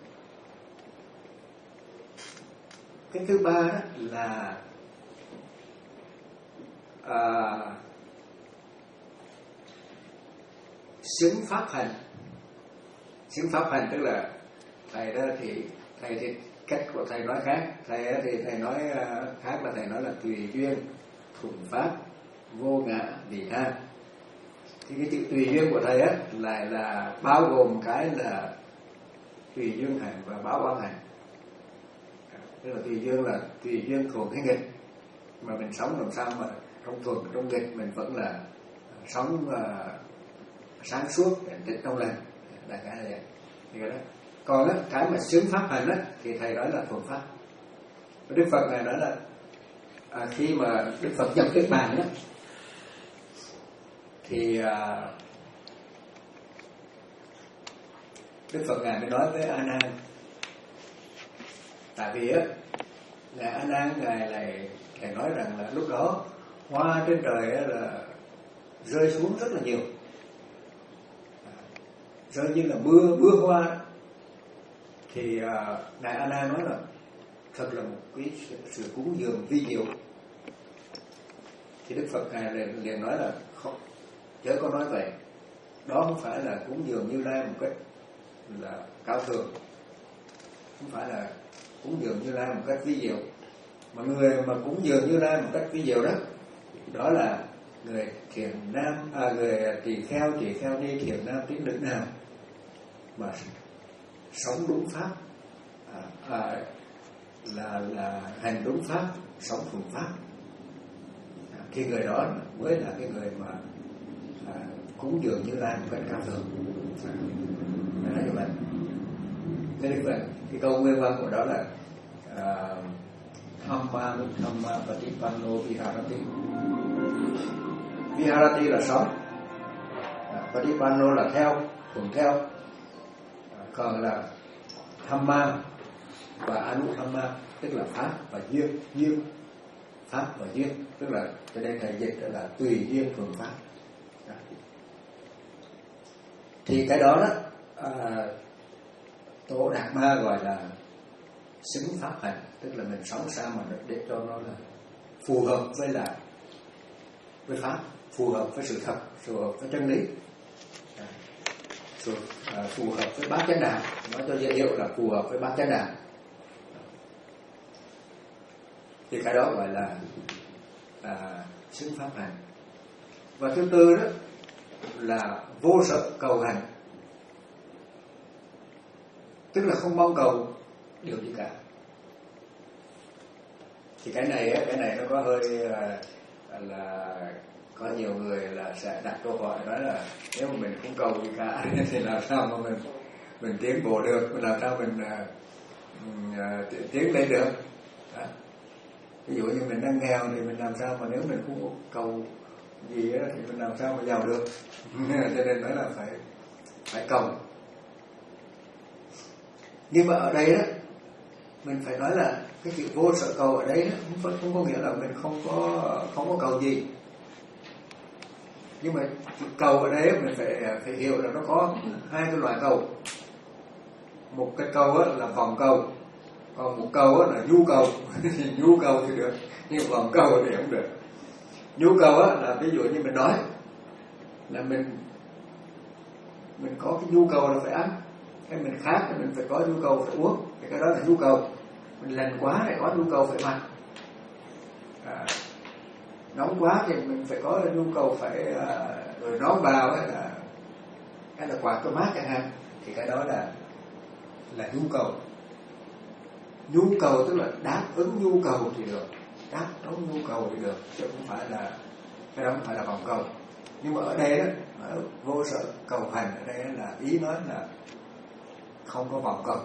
Cái thứ ba đó là à, xứng pháp hành. Xứng pháp hành tức là thầy đó thì thầy thì cách của thầy nói khác, thầy thì thầy nói khác, là thầy nói là tùy duyên, thuận pháp, vô ngã, vị tha. Thì cái chữ tùy duyên của thầy á lại là bao gồm cái là tùy duyên hành và báo oán hành. Tức là tùy duyên là tùy duyên thuận hay nghịch, mà mình sống làm sao mà trong thuận trong nghịch mình vẫn là sống uh, sáng suốt, tịnh trong lành, là cái này. Thì cái đó. Còn đó, cái mà xứng pháp hành đó, thì thầy nói là thuận pháp. Đức Phật này nói là à, khi mà Đức Phật nhập Niết Bàn đó, thì à, Đức Phật ngài mới nói với A Nan, tại vì á ngài A Nan ngài lại ngài nói rằng là lúc đó hoa trên trời á, là rơi xuống rất là nhiều, rơi như là mưa mưa hoa. Thì à, ngài A Nan nói là thật là một cái sự, sự cúng dường vi diệu. Thì Đức Phật ngài liền, liền nói là không, chớ có nói vậy, đó không phải là cúng dường Như Lai một cách là cao thường, không phải là cúng dường Như Lai một cách vi diệu, mà người mà cúng dường Như Lai một cách vi diệu đó, đó là người thiền nam, à, người tỳ kheo, tỳ kheo ni, thiền nam, tín nữ nào mà sống đúng pháp, à, à, là là hành đúng pháp, sống thuần pháp, à, thì người đó mới là cái người mà à, cúng dường Như Lai một cách cao thượng. À, nói như vậy. Thế nên vậy, cái câu nguyên văn của đó là Hamma Hamma Patipanno Viharati. Viharati là sống, Patipanno là theo, thuận theo, còn là Hamma và Anuhamma tức là pháp và duyên, duyên pháp và duyên, tức là cho nên thầy dịch là tùy duyên thuận pháp. Thì cái đó đó à, Tổ Đạt Ma gọi là xứng pháp hành, tức là mình sống sao mà để cho nó là phù hợp với là với pháp, phù hợp với sự thật, phù hợp với chân lý, à, phù, à, phù hợp với bát chánh đạo, nói cho dễ hiểu là phù hợp với bát chánh đạo. Thì cái đó gọi là à, xứng pháp hành. Và thứ tư đó là vô sở cầu hành, tức là không mong cầu điều gì cả. Thì cái này cái này nó có hơi là, là có nhiều người là sẽ đặt câu hỏi nói là nếu mà mình không cầu gì cả thì làm sao mà mình mình tiến bộ được, mình làm sao mình, mình uh, tiến lên được. Đó. Ví dụ như mình đang nghèo thì mình làm sao mà nếu mình không cầu gì đó, thì mình làm sao mà giàu được. Cho nên nói là phải phải cầu. Nhưng mà ở đây đó mình phải nói là cái chữ vô sở cầu ở đây đó, không, không có nghĩa là mình không có không có cầu gì. Nhưng mà chữ cầu ở đây mình phải phải hiểu là nó có hai cái loại cầu. Một cái cầu á, là vòng cầu, còn một cầu á, là nhu cầu. Thì nhu cầu thì được, nhưng vòng cầu thì không được. Nhu cầu á, là ví dụ như mình nói là mình mình có cái nhu cầu là phải ăn, cái mình khát thì mình phải có nhu cầu phải uống, thì cái đó là nhu cầu. Mình lạnh quá thì có nhu cầu phải mặc, à, nóng quá thì mình phải có nhu cầu phải à, rồi nón vào hay là hay là quạt cho mát chẳng hạn, thì cái đó là là nhu cầu. Nhu cầu tức là đáp ứng nhu cầu thì được, đáp ứng nhu cầu thì được, chứ không phải là cái đó không phải là vòng cầu. Nhưng mà ở đây đó, ở vô sở cầu hành ở đây là ý nói là không có vòng cầu.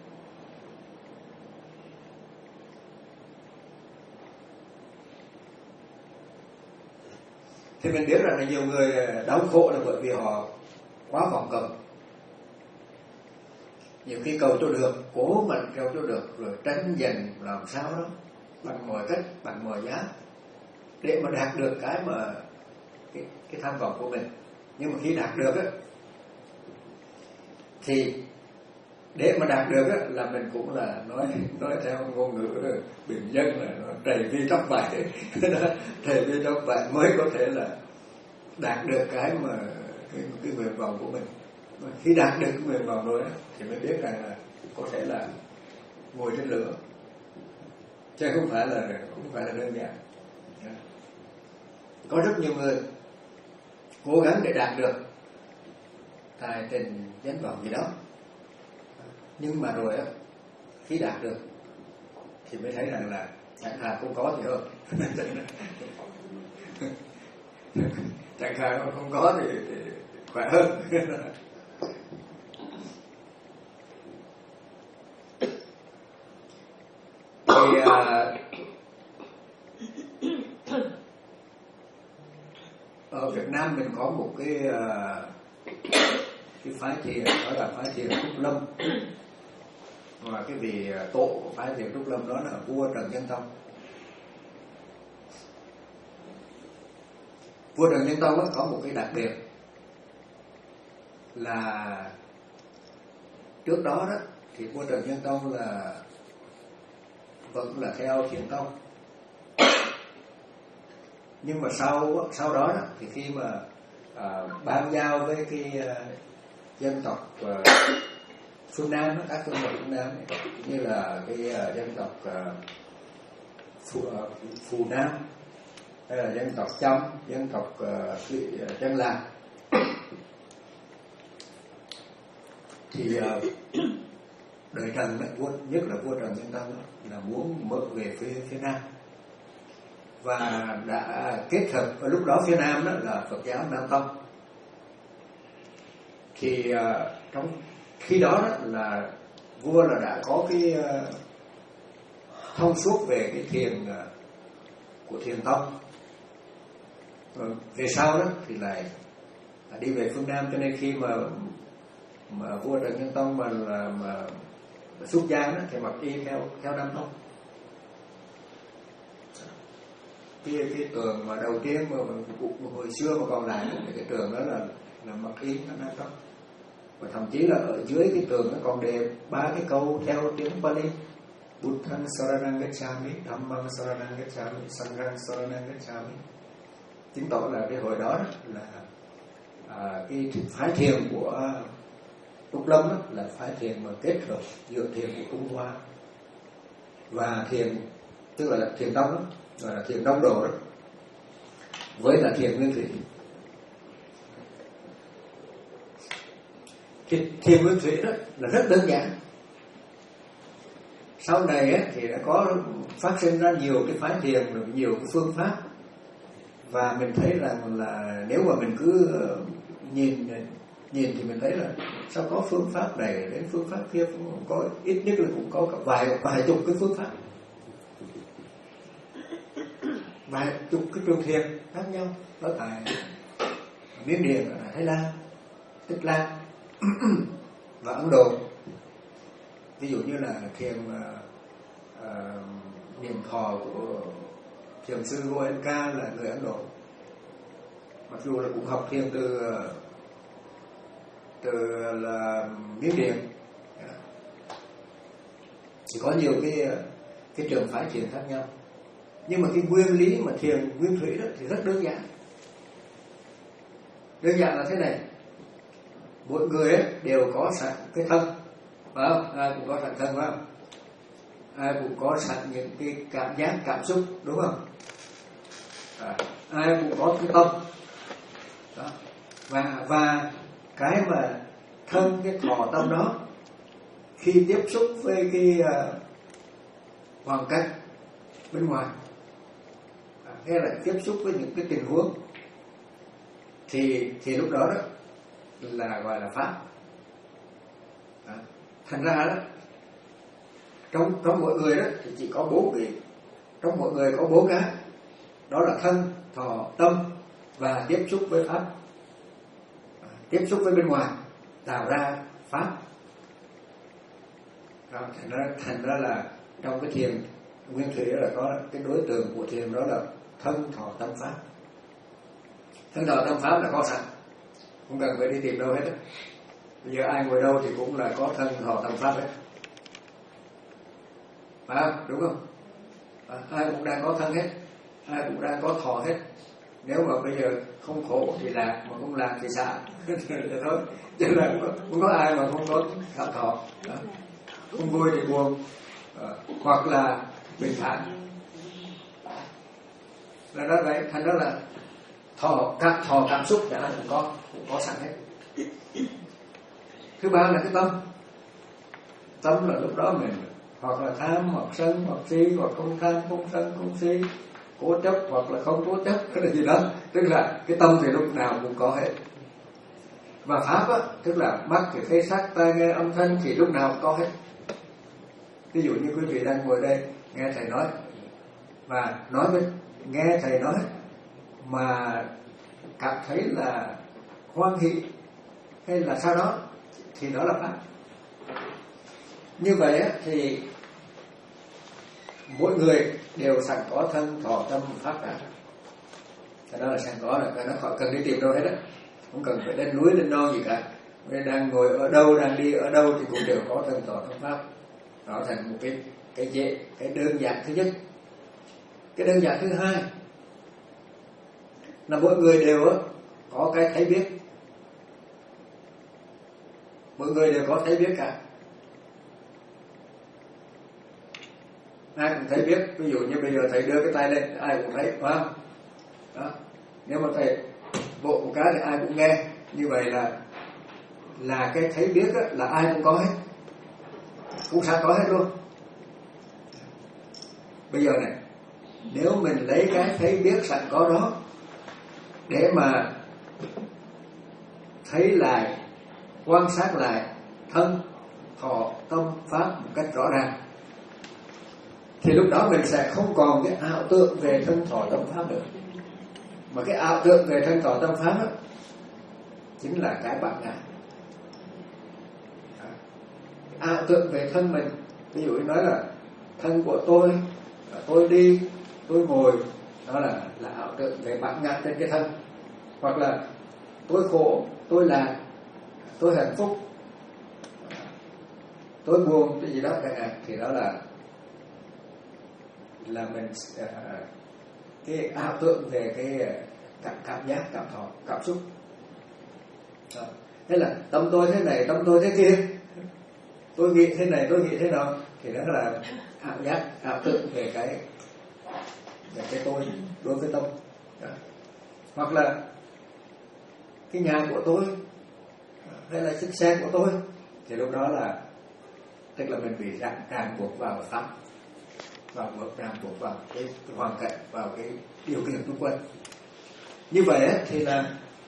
Thì mình biết rằng là nhiều người đau khổ là bởi vì họ quá vòng cầu. Nhiều khi cầu cho được, cố mình cầu cho được, rồi tranh giành làm sao đó bằng mọi cách, bằng mọi giá để mà đạt được cái mà cái, cái tham vọng của mình. Nhưng mà khi đạt được á, thì để mà đạt được á, là mình cũng là nói nói theo ngôn ngữ bình dân là nó trầy vi tróc vải. Trầy vi tróc vải mới có thể là đạt được cái mà cái, cái nguyện vọng của mình. Mà khi đạt được cái nguyện vọng rồi á, thì mới biết rằng là có thể là ngồi trên lửa, chứ không phải là không phải là đơn giản. Có rất nhiều người cố gắng để đạt được tài tình danh vọng gì đó, nhưng mà rồi á, khi đạt được thì mới thấy rằng là chẳng hạn không có thì hơn. Chẳng hạn không có thì, thì khỏe hơn. Thì à, ở Việt Nam mình có một cái cái phái thiền đó là phái thiền Trúc Lâm, và cái vị tổ của phái thiền Trúc Lâm đó là vua Trần Nhân Tông. Vua Trần Nhân Tông có một cái đặc biệt là trước đó đó thì vua Trần Nhân Tông là vẫn là theo Thiền Tông, nhưng mà sau sau đó, đó thì khi mà à, ban giao với cái uh, dân tộc uh, phương Nam, các dân tộc phương Nam này, như là cái uh, dân tộc uh, Phù, uh, Phù Nam, hay là dân tộc Chăm, dân tộc uh, Chân Làng, thì uh, đời Trần đó, vua, nhất là vua Trần Nhân Tông đó, là muốn mở về phía phía Nam, và đã kết hợp ở lúc đó phía Nam đó là Phật giáo Nam Tông. Thì uh, trong khi đó, đó là vua là đã có cái uh, thông suốt về cái thiền uh, của Thiền Tông. Rồi về sau đó thì lại đi về phương Nam, cho nên khi mà mà vua Trần Nhân Tông mà là mà xuất gia đó thì mặc y theo theo Nam Tông. Cái cái tường mà đầu tiên mà, mà hồi xưa mà còn lại thì cái tường đó là là mặc y theo Nam Tông, và thậm chí là ở dưới cái tường nó còn đề ba cái câu theo tiếng Pali: Buddhang Saranang Gacchami, Dhammang Saranang Gacchami, Sanghang Saranang Gacchami. Chứng tỏ là cái hồi đó là à, cái phái thiền của Trúc Lâm đó, là phái thiền mà kết hợp giữa thiền của Trung Hoa và thiền, tức là thiền Đông đó, là thiền Đông Đồ đó, với là thiền Nguyên Thủy. Thì thiền Nguyên Thủy đó là rất đơn giản. Sau này ấy, thì đã có phát sinh ra nhiều cái phái thiền, nhiều cái phương pháp, và mình thấy rằng là nếu mà mình cứ nhìn nhìn thì mình thấy là sao có phương pháp này đến phương pháp kia, cũng có ít nhất là cũng có cả vài vài chục cái phương pháp, vài chục cái trường thiền khác nhau ở tại Miến Điện, ở Thái Lan, Tích Lan và Ấn Độ. Ví dụ như là thiền uh, niệm thọ của thiền sư Goenka là người Ấn Độ, mặc dù là cũng học thiền từ từ là Miến Điện, thì có nhiều cái cái trường phái thiền khác nhau, nhưng mà cái nguyên lý mà thiền Nguyên Thủy đó thì rất đơn giản. Đơn giản là thế này: mỗi người ấy đều có sẵn cái thân, phải không? Ai cũng có sẵn thân, phải không? Ai cũng có sẵn những cái cảm giác, cảm xúc, đúng không? À, ai cũng có cái tâm đó. và và cái mà thân, cái thọ tâm đó, khi tiếp xúc với cái uh, hoàn cảnh bên ngoài, à, hay là tiếp xúc với những cái tình huống, thì thì lúc đó đó là gọi là pháp. À, thành ra đó, trong trong mỗi người đó thì chỉ có bốn cái, trong mỗi người có bốn cái, đó là thân, thọ, tâm và tiếp xúc với pháp, à, tiếp xúc với bên ngoài tạo ra pháp. Đó, thành ra thành ra là trong cái thiền Nguyên Thủy là có cái đối tượng của thiền, đó là thân, thọ, tâm, pháp. Thân, thọ, tâm, pháp là có sẵn, không cần phải đi tìm đâu hết đó. Bây giờ ai ngồi đâu thì cũng là có thân, thọ, tâm, pháp hết, phải không? Đúng không? À, ai cũng đang có thân hết, ai cũng đang có thọ hết. Nếu mà bây giờ không khổ thì lạc, mà không lạc thì xả thôi. Chứ là không có ai mà không có cảm thọ. Đó. Không vui thì buồn, à, hoặc là bình thản. Là đó vậy, thành đó là thọ, các thọ cảm xúc đã cũng có, cũng có sẵn hết. Thứ ba là cái tâm. Tâm là lúc đó mình hoặc là tham, hoặc sân, hoặc si, hoặc không tham, không sân, không si, cố chấp hoặc là không cố chấp, cái là gì đó. Tức là cái tâm thì lúc nào cũng có hết. Và pháp á, tức là mắt thì thấy sắc, tai nghe âm thanh thì lúc nào cũng có hết. Ví dụ như quý vị đang ngồi đây nghe thầy nói, và nói với nghe thầy nói mà cảm thấy là hoan hỷ hay là sao đó thì đó là pháp. Như vậy á, thì mỗi người đều sẵn có thân thọ tâm pháp cả. Cái đó là sẵn có rồi, cái nó khỏi cần đi tìm đâu hết á, không cần phải lên núi lên non gì cả. Mình đang ngồi ở đâu, đang đi ở đâu thì cũng đều có thân thọ tâm pháp. Đó thành một cái cái dễ, cái đơn giản thứ nhất. Cái đơn giản thứ hai là mỗi người đều á, có cái thấy biết. Mỗi người đều có thấy biết cả. Ai cũng thấy biết. Ví dụ như bây giờ thầy đưa cái tay lên, ai cũng thấy, phải không? Đó. Nếu mà thầy bộ một cái thì ai cũng nghe. Như vậy là là cái thấy biết á, là ai cũng có hết, cũng sẵn có hết luôn. Bây giờ này, nếu mình lấy cái thấy biết sẵn có đó để mà thấy lại, quan sát lại thân, thọ, tâm, pháp một cách rõ ràng, thì lúc đó mình sẽ không còn cái ảo tượng về thân, thọ, tâm, pháp nữa. Mà cái ảo tượng về thân, thọ, tâm, pháp đó chính là cái bản ngã. Ảo tượng về thân mình, ví dụ như nói là thân của tôi, tôi đi, tôi ngồi, đó là là ảo tượng về bản ngã trên cái thân. Hoặc là tôi khổ, tôi lạc, tôi hạnh phúc, tôi buồn, cái gì đó chẳng hạn, thì đó là là mình cái ảo tượng về cái cảm cảm giác, cảm thọ, cảm xúc. Đó. Thế là tâm tôi thế này, tâm tôi thế kia, tôi nghĩ thế này, tôi nghĩ thế nào, thì đó là ảo giác, ảo tượng về cái về cái tôi đối với tâm. Đó. Hoặc là cái nhà của tôi hay là chiếc xe của tôi, thì lúc đó là tức là mình bị ràng ràng buộc vào pháp, vào buộc ràng buộc vào cái, cái hoàn cảnh, vào cái điều kiện xung quanh. Như vậy ấy, thì là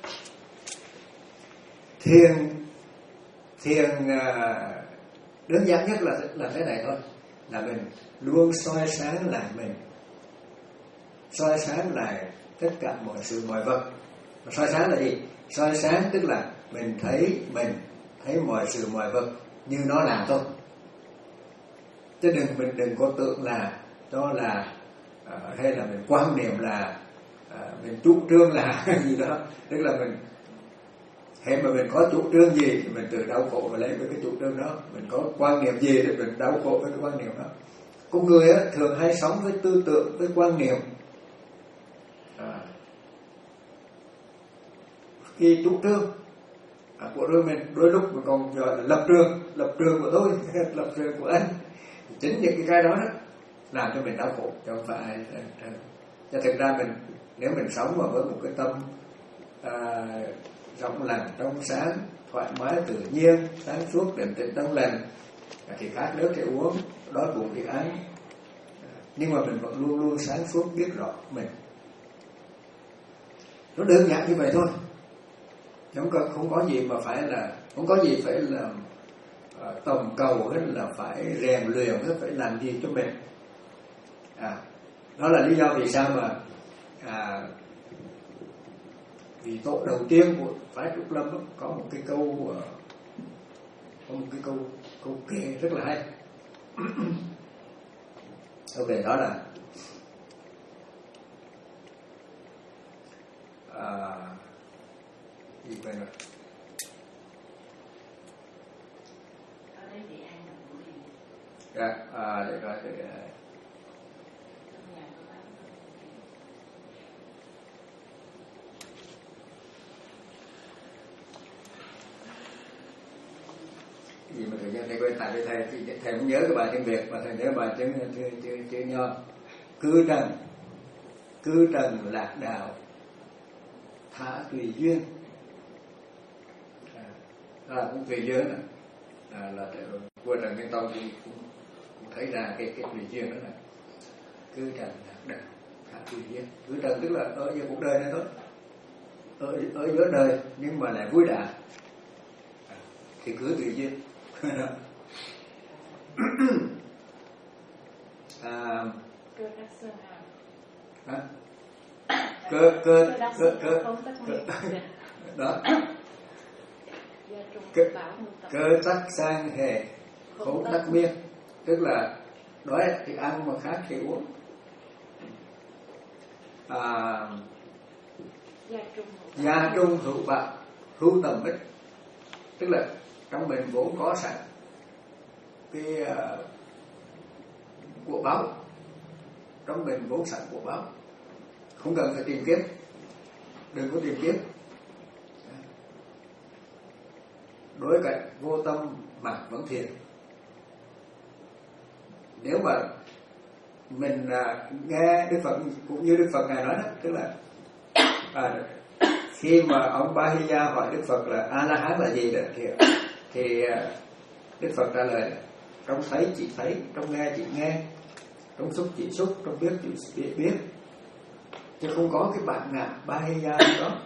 thiền thiền đơn giản nhất là là thế này thôi, là mình luôn soi sáng lại mình, soi sáng lại tất cả mọi sự mọi vật. Mà soi sáng là gì? Soi sáng tức là mình thấy mình, thấy mọi sự mọi vật như nó là thôi. Chứ đừng mình đừng có tưởng là đó là uh, hay là mình quan niệm là uh, mình chủ trương là gì đó. Tức là mình hay mà mình có chủ trương gì thì mình tự đau khổ và lấy với cái chủ trương đó. Mình có quan niệm gì thì mình đau khổ với cái quan niệm đó. Con người á, thường hay sống với tư tưởng, với quan niệm. À, khi chủ trương à, của đôi mình, đôi lúc mình còn gọi là lập trường, lập trường của tôi, lập trường của anh. Chính những cái cái đó đó làm cho mình đau khổ, cho không phải. Cho thực ra mình nếu mình sống mà với một cái tâm à, rộng lành, trong sáng, thoải mái, tự nhiên, sáng suốt, định tĩnh, trong lành, thì khát nước thì uống, đói bụng thì ăn, nhưng mà mình vẫn luôn luôn sáng suốt, biết rõ mình. Nó đơn giản như vậy thôi, không có không có gì mà phải là không có gì phải là uh, tầm cầu hết, là phải rèn luyện hết, phải làm gì cho mình. À, đó là lý do vì sao mà à, vì tổ đầu tiên của phái Trúc Lâm đó, có một cái câu uh, có một cái câu câu kệ rất là hay. Câu kệ đó là à, gì quên rồi. Dạ, à, để coi để gì mà tự nhiên thầy quên, tại vì thầy thầy không nhớ cái bài tiếng Việt mà thầy nhớ bài tiếng chữ chữ chữ Nho. Cư trần, cư trần lạc đạo, thả tùy duyên. À, là cũng tùy duyên này. À, là vua Trần Nhân Tông cũng, cũng, cũng thấy ra cái cái tùy duyên đó là cư trần lạc đạo, thả tùy duyên. Cư trần tức là ở giữa cuộc đời này thôi, ở ở giữa đời nhưng mà lại vui đà, à, thì cứ tùy duyên. à, Good, that's so hard. hả? cơ cơ cơ cơ, cơ đó cơ, cơ tắc sang hề khổ tắc miên, tức là đói thì ăn mà khát thì uống. À, gia trung hữu bạc hữu tầm ích, tức là trong mình vốn có sẵn cái uh, của báo, trong mình vốn sẵn của báo, không cần phải tìm kiếm, đừng có tìm kiếm. Đối cảnh vô tâm mà vẫn thiền. Nếu mà mình uh, nghe Đức Phật cũng như Đức Phật ngài nói đó, tức là à, khi mà ông Bahiya hỏi Đức Phật là A La Hán là gì đó, thì thì Đức Phật trả lời là trong thấy chỉ thấy, trong nghe chỉ nghe, trong xúc chỉ xúc, trong biết chỉ biết, biết. Chứ không có cái bản ngã Bahiya đó.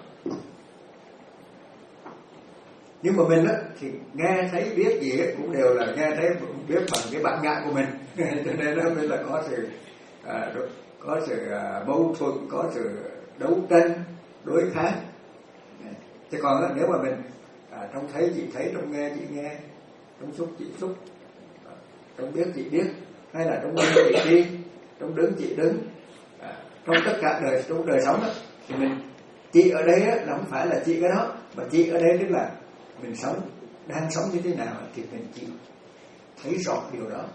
Nhưng mà mình á thì nghe thấy biết gì ấy, cũng đều là nghe thấy biết bằng cái bản ngã của mình. Cho nên đó mới là có sự à, có sự à, mâu thuẫn, có sự đấu tranh, đối kháng. Chứ còn đó, nếu mà mình à, trong thấy chỉ thấy, trong nghe chỉ nghe, trong xúc chỉ xúc, à, trong biết chỉ biết, hay là trong đi chỉ đi, trong đứng chỉ đứng, à, trong tất cả đời trong đời sống đó, thì mình chỉ ở đây á, là không phải là chỉ cái đó, mà chỉ ở đây tức là mình sống đang sống như thế nào thì mình chỉ thấy rõ điều đó.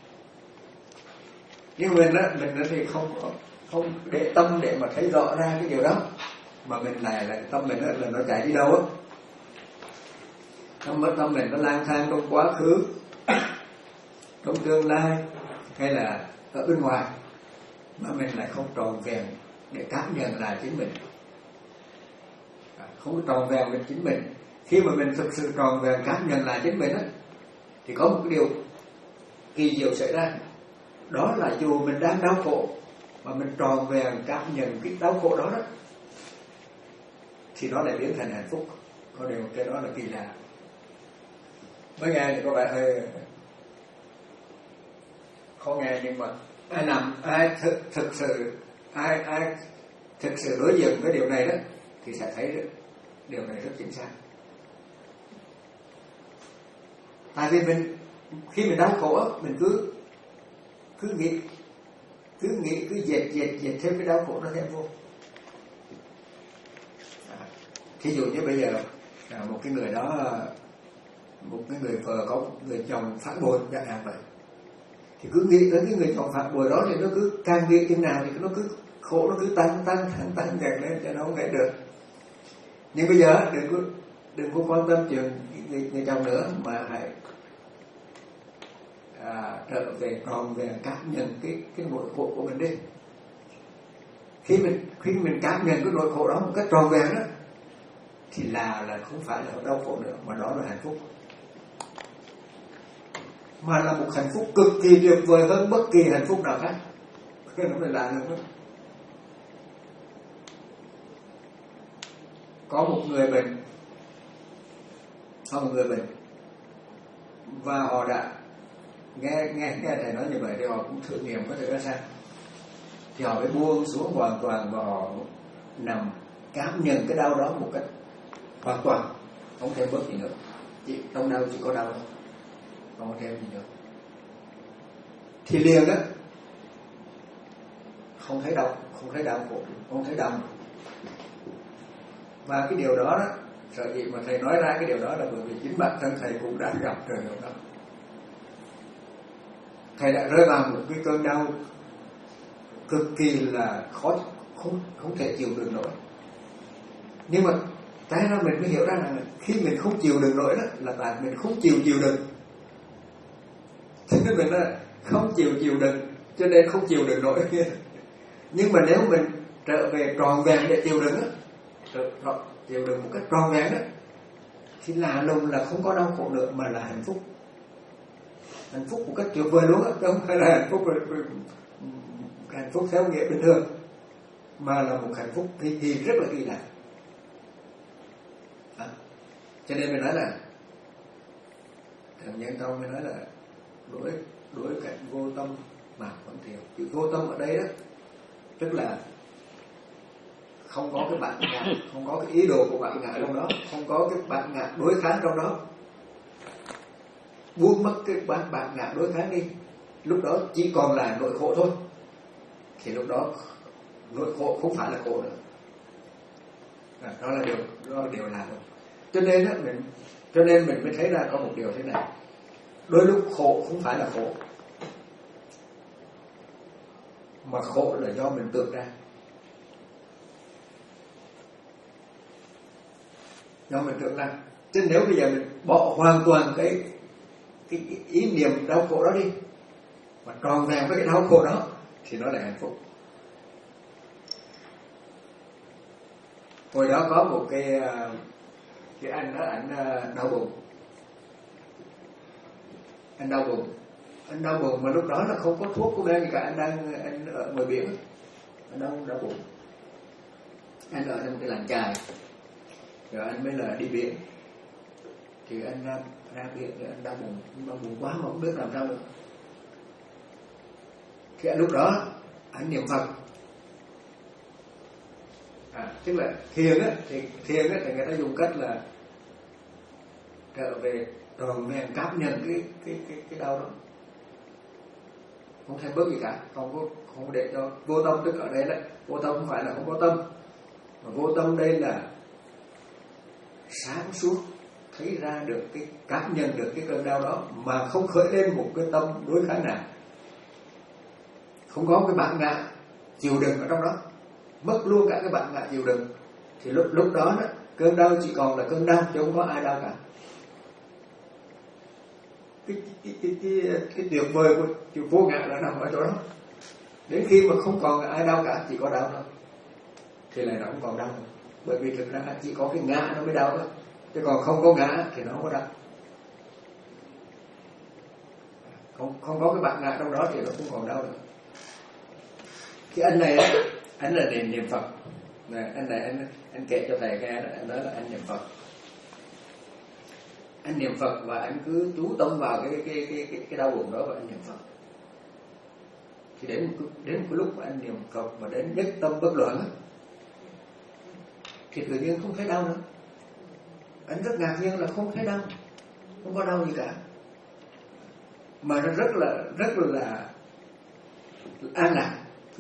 Nhưng mình á, mình á thì không không để tâm để mà thấy rõ ra cái điều đó, mà mình lại là tâm mình đó, là nó chạy đi đâu á, tâm tâm mình nó lang thang trong quá khứ, trong tương lai, hay là ở bên ngoài, mà mình lại không tròn vẹn để cảm nhận lại chính mình, à, không tròn vẹn với chính mình. Khi mà mình thực sự tròn vẹn cảm nhận lại chính mình á, thì có một cái điều kỳ diệu xảy ra, đó là dù mình đang đau khổ mà mình tròn vẹn cảm nhận cái đau khổ đó đó, thì nó lại biến thành hạnh phúc. Có điều cái đó là kỳ lạ. Mới nghe thì có vẻ hơi khó nghe, nhưng mà ai nằm ai thực, thực sự ai ai thực sự đối diện với điều này đó thì sẽ thấy điều này rất chính xác. Tại vì mình khi mình đau khổ mình cứ cứ nghĩ cứ nghĩ cứ dệt dệt dệt thêm cái đau khổ nó thêm vô. Thí dụ như bây giờ à, một cái người đó, một cái người vợ có một người chồng phản bội chẳng hạn vậy, thì cứ nghĩ đến cái người chồng phản bội đó thì nó cứ càng nghĩ chừng nào thì nó cứ khổ, nó cứ tăng tăng tăng tăng dần lên cho nó không thể được. Nhưng bây giờ đừng có đừng có quan tâm chuyện người, người chồng nữa, mà hãy à, trở về tròn về cảm nhận cái cái nỗi khổ của mình đi. Khi mình khi mình cảm nhận cái nỗi khổ đó một cách tròn vẹn đó, thì là là không phải là đau khổ nữa, mà đó là hạnh phúc, mà là một hạnh phúc cực kỳ tuyệt vời hơn bất kỳ hạnh phúc nào khác. Cái nó mới lạ nữa. Có một người bệnh, có một người bệnh và họ đã nghe nghe nghe thầy nói như vậy thì họ cũng thử nghiệm có thể ra sao, thì họ phải buông xuống hoàn toàn và họ nằm cảm nhận cái đau đó một cách hoàn toàn, không thêm bớt gì nữa, chỉ trong đau chỉ có đau thôi, không có thêm gì nữa. Thì liền đó không thấy đau, không thấy đau khổ, không thấy đau. Và cái điều đó đó, sở dĩ mà thầy nói ra cái điều đó là bởi vì chính bản thân thầy cũng đã gặp trường hợp đó. Thầy đã rơi vào một cái cơn đau cực kỳ là khó, không không thể chịu được nổi. Nhưng mà tại ra mình mới hiểu ra là khi mình không chịu được nổi đó là tại mình không chịu chịu đựng. Cho nên mình là không chịu chịu đựng, cho nên không chịu được nổi. Nhưng mà nếu mình trở về tròn vẹn để chịu đựng á, chịu đựng một cách tròn vẹn đó, thì là lùng là không có đau khổ nữa, mà là hạnh phúc. Hạnh phúc một cách tuyệt vời luôn á, không phải là hạnh phúc hạnh phúc theo nghĩa bình thường, mà là một hạnh phúc kỳ kỳ rất là kỳ lạ. À, cho nên mình nói là Thằng Nhân Tông mới nói là đối đối cảnh vô tâm mà vẫn thiểu. Chữ vô tâm ở đây đó tức là không có cái bản ngã, không có cái ý đồ của bản ngã trong đó, không có cái bản ngã đối kháng trong đó, buông mất cái bản bản ngã đối kháng đi, lúc đó chỉ còn lại nội khổ thôi, thì lúc đó nội khổ không phải là khổ nữa. À, đó là điều đó là điều làm được. Cho nên á, mình cho nên mình mới thấy ra có một điều thế này, đôi lúc khổ không phải là khổ, mà khổ là do mình tưởng ra, do mình tưởng ra. Chứ nếu bây giờ mình bỏ hoàn toàn cái cái, cái ý niệm đau khổ đó đi, mà tròn vẹn với cái đau khổ đó, thì nó là hạnh phúc. Hồi đó có một cái cái anh đó, anh đau bụng, anh đau bụng, anh đau bụng mà lúc đó là không có thuốc của bên gì cả, anh đang anh ở ngoài biển, anh đang đau bụng, anh ở trong cái làng chài, rồi anh mới là đi biển, thì anh ra, ra biển thì anh đau bụng, đau bụng quá mà không biết làm sao được. Thì anh lúc đó anh niệm Phật. À, tức là thiền á, thì thiền á thì người ta dùng cách là trở về tròn vẹn cảm nhận cái cái cái cái đau đó, không thay bớt gì cả, không có không để cho vô tâm. Tức ở đây là vô tâm không phải là không có tâm, mà vô tâm đây là sáng suốt thấy ra được cái cảm nhận được cái cơn đau đó mà không khởi lên một cái tâm đối kháng nào, không có cái bản ngã chịu đựng ở trong đó, mất luôn cả cái bản ngã chịu đựng, thì lúc lúc đó, đó cơn đau chỉ còn là cơn đau chứ không có ai đau cả. Cái cái cái cái, cái tuyệt vời của chữ vô ngã là nằm ở chỗ đó. Đến khi mà không còn ai đau cả, chỉ có đau thôi, thì lại nó không còn đau nữa. Bởi vì thực ra chỉ có cái ngã nó mới đau thôi, chứ còn không có ngã thì nó không có đau. Không không có cái bản ngã trong đó thì nó không còn đau nữa. Cái anh này anh là niệm niệm Phật. Này, anh này anh anh kể cho thầy nghe, anh nói là anh niệm Phật. Anh niệm Phật và anh cứ chú tâm vào cái cái cái cái, cái đau buồn đó và anh niệm Phật. Thì đến đến cái lúc mà anh niệm Phật mà đến nhất tâm bất loạn á, thì tự nhiên không thấy đau nữa. Anh rất ngạc nhiên là không thấy đau, không có đau gì cả, mà nó rất là rất là an lạc.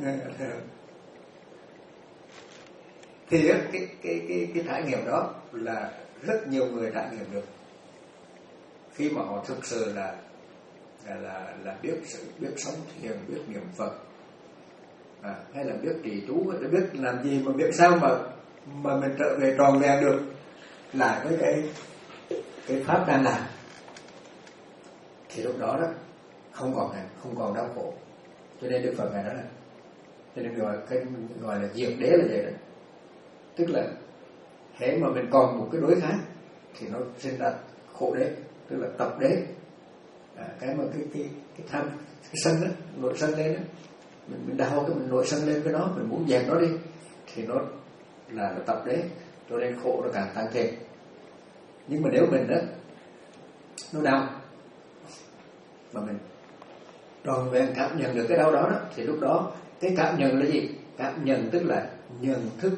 Thì cái cái cái cái trải nghiệm đó là rất nhiều người trải nghiệm được khi mà họ thực sự là là là, là biết sự biết sống thiền, biết niệm Phật, à, hay là biết trì chú, hay là biết làm gì mà biết sao mà mà mình trở về tròn vẹn được lại với cái cái pháp đang làm, thì lúc đó đó không còn không còn đau khổ. Cho nên Đức Phật này đó là, cho nên gọi cái gọi là diệt đế là vậy đó. Tức là hễ mà mình còn một cái đối kháng thì nó sinh ra khổ đế, tức là tập đế. À, cái mà cái cái cái tham cái sân đó, nội sân lên đó, mình mình đau cái mình nội sân lên với nó, mình muốn dẹp nó đi thì nó là, là tập đế, cho nên khổ nó càng tăng thêm. Nhưng mà nếu mình đó nó đau mà mình tròn vẹn cảm nhận được cái đau đó, đó thì lúc đó cái cảm nhận là gì? Cảm nhận tức là nhận thức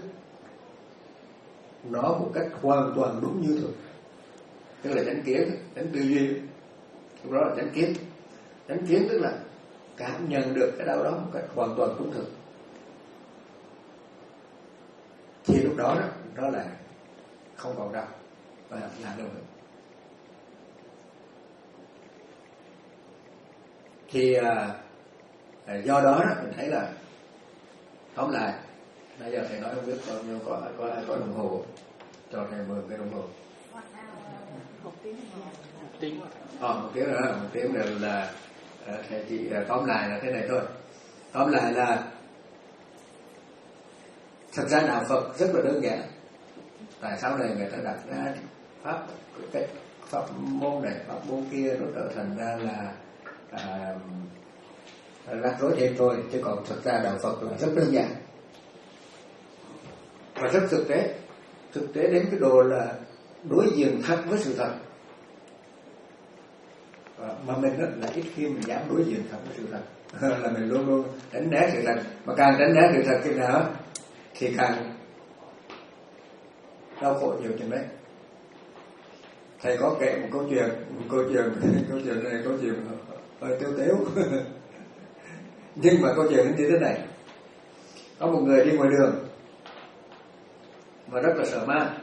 nó một cách hoàn toàn đúng như thường, tức là chánh kiến, chánh tư duy, lúc đó là chánh kiến. Chánh kiến tức là cảm nhận được cái đau đó một cách hoàn toàn đúng thường, thì lúc đó đó, đó là không còn đau và là đâu nữa. Thì à, do đó, đó mình thấy là tóm lại bây giờ thầy nói không biết bao nhiêu có có ai có đồng hồ cho thầy mượn cái đồng hồ. Một tiếng một tiếng ờ một tiếng nữa một tiếng nữa là thầy chỉ tóm lại là thế này thôi. Tóm lại là thật ra đạo Phật rất là đơn giản. Tại sao này người ta đặt ra pháp cái pháp môn này pháp môn kia nó trở thành ra là à, rắc rối thêm thôi, chứ còn thực ra đạo Phật là rất đơn giản và rất thực tế. Thực tế đến cái độ là đối diện thật với sự thật, mà mình rất là ít khi mình dám đối diện thật với sự thật. Là mình luôn luôn tránh né sự thật, mà càng tránh né sự thật thì nào thì càng đau khổ nhiều chừng đấy. Thầy có kể một câu chuyện, một câu chuyện, câu chuyện này câu chuyện hơi tiêu tiếu. Nhưng mà câu chuyện như thế này. Có một người đi ngoài đường mà rất là sợ ma.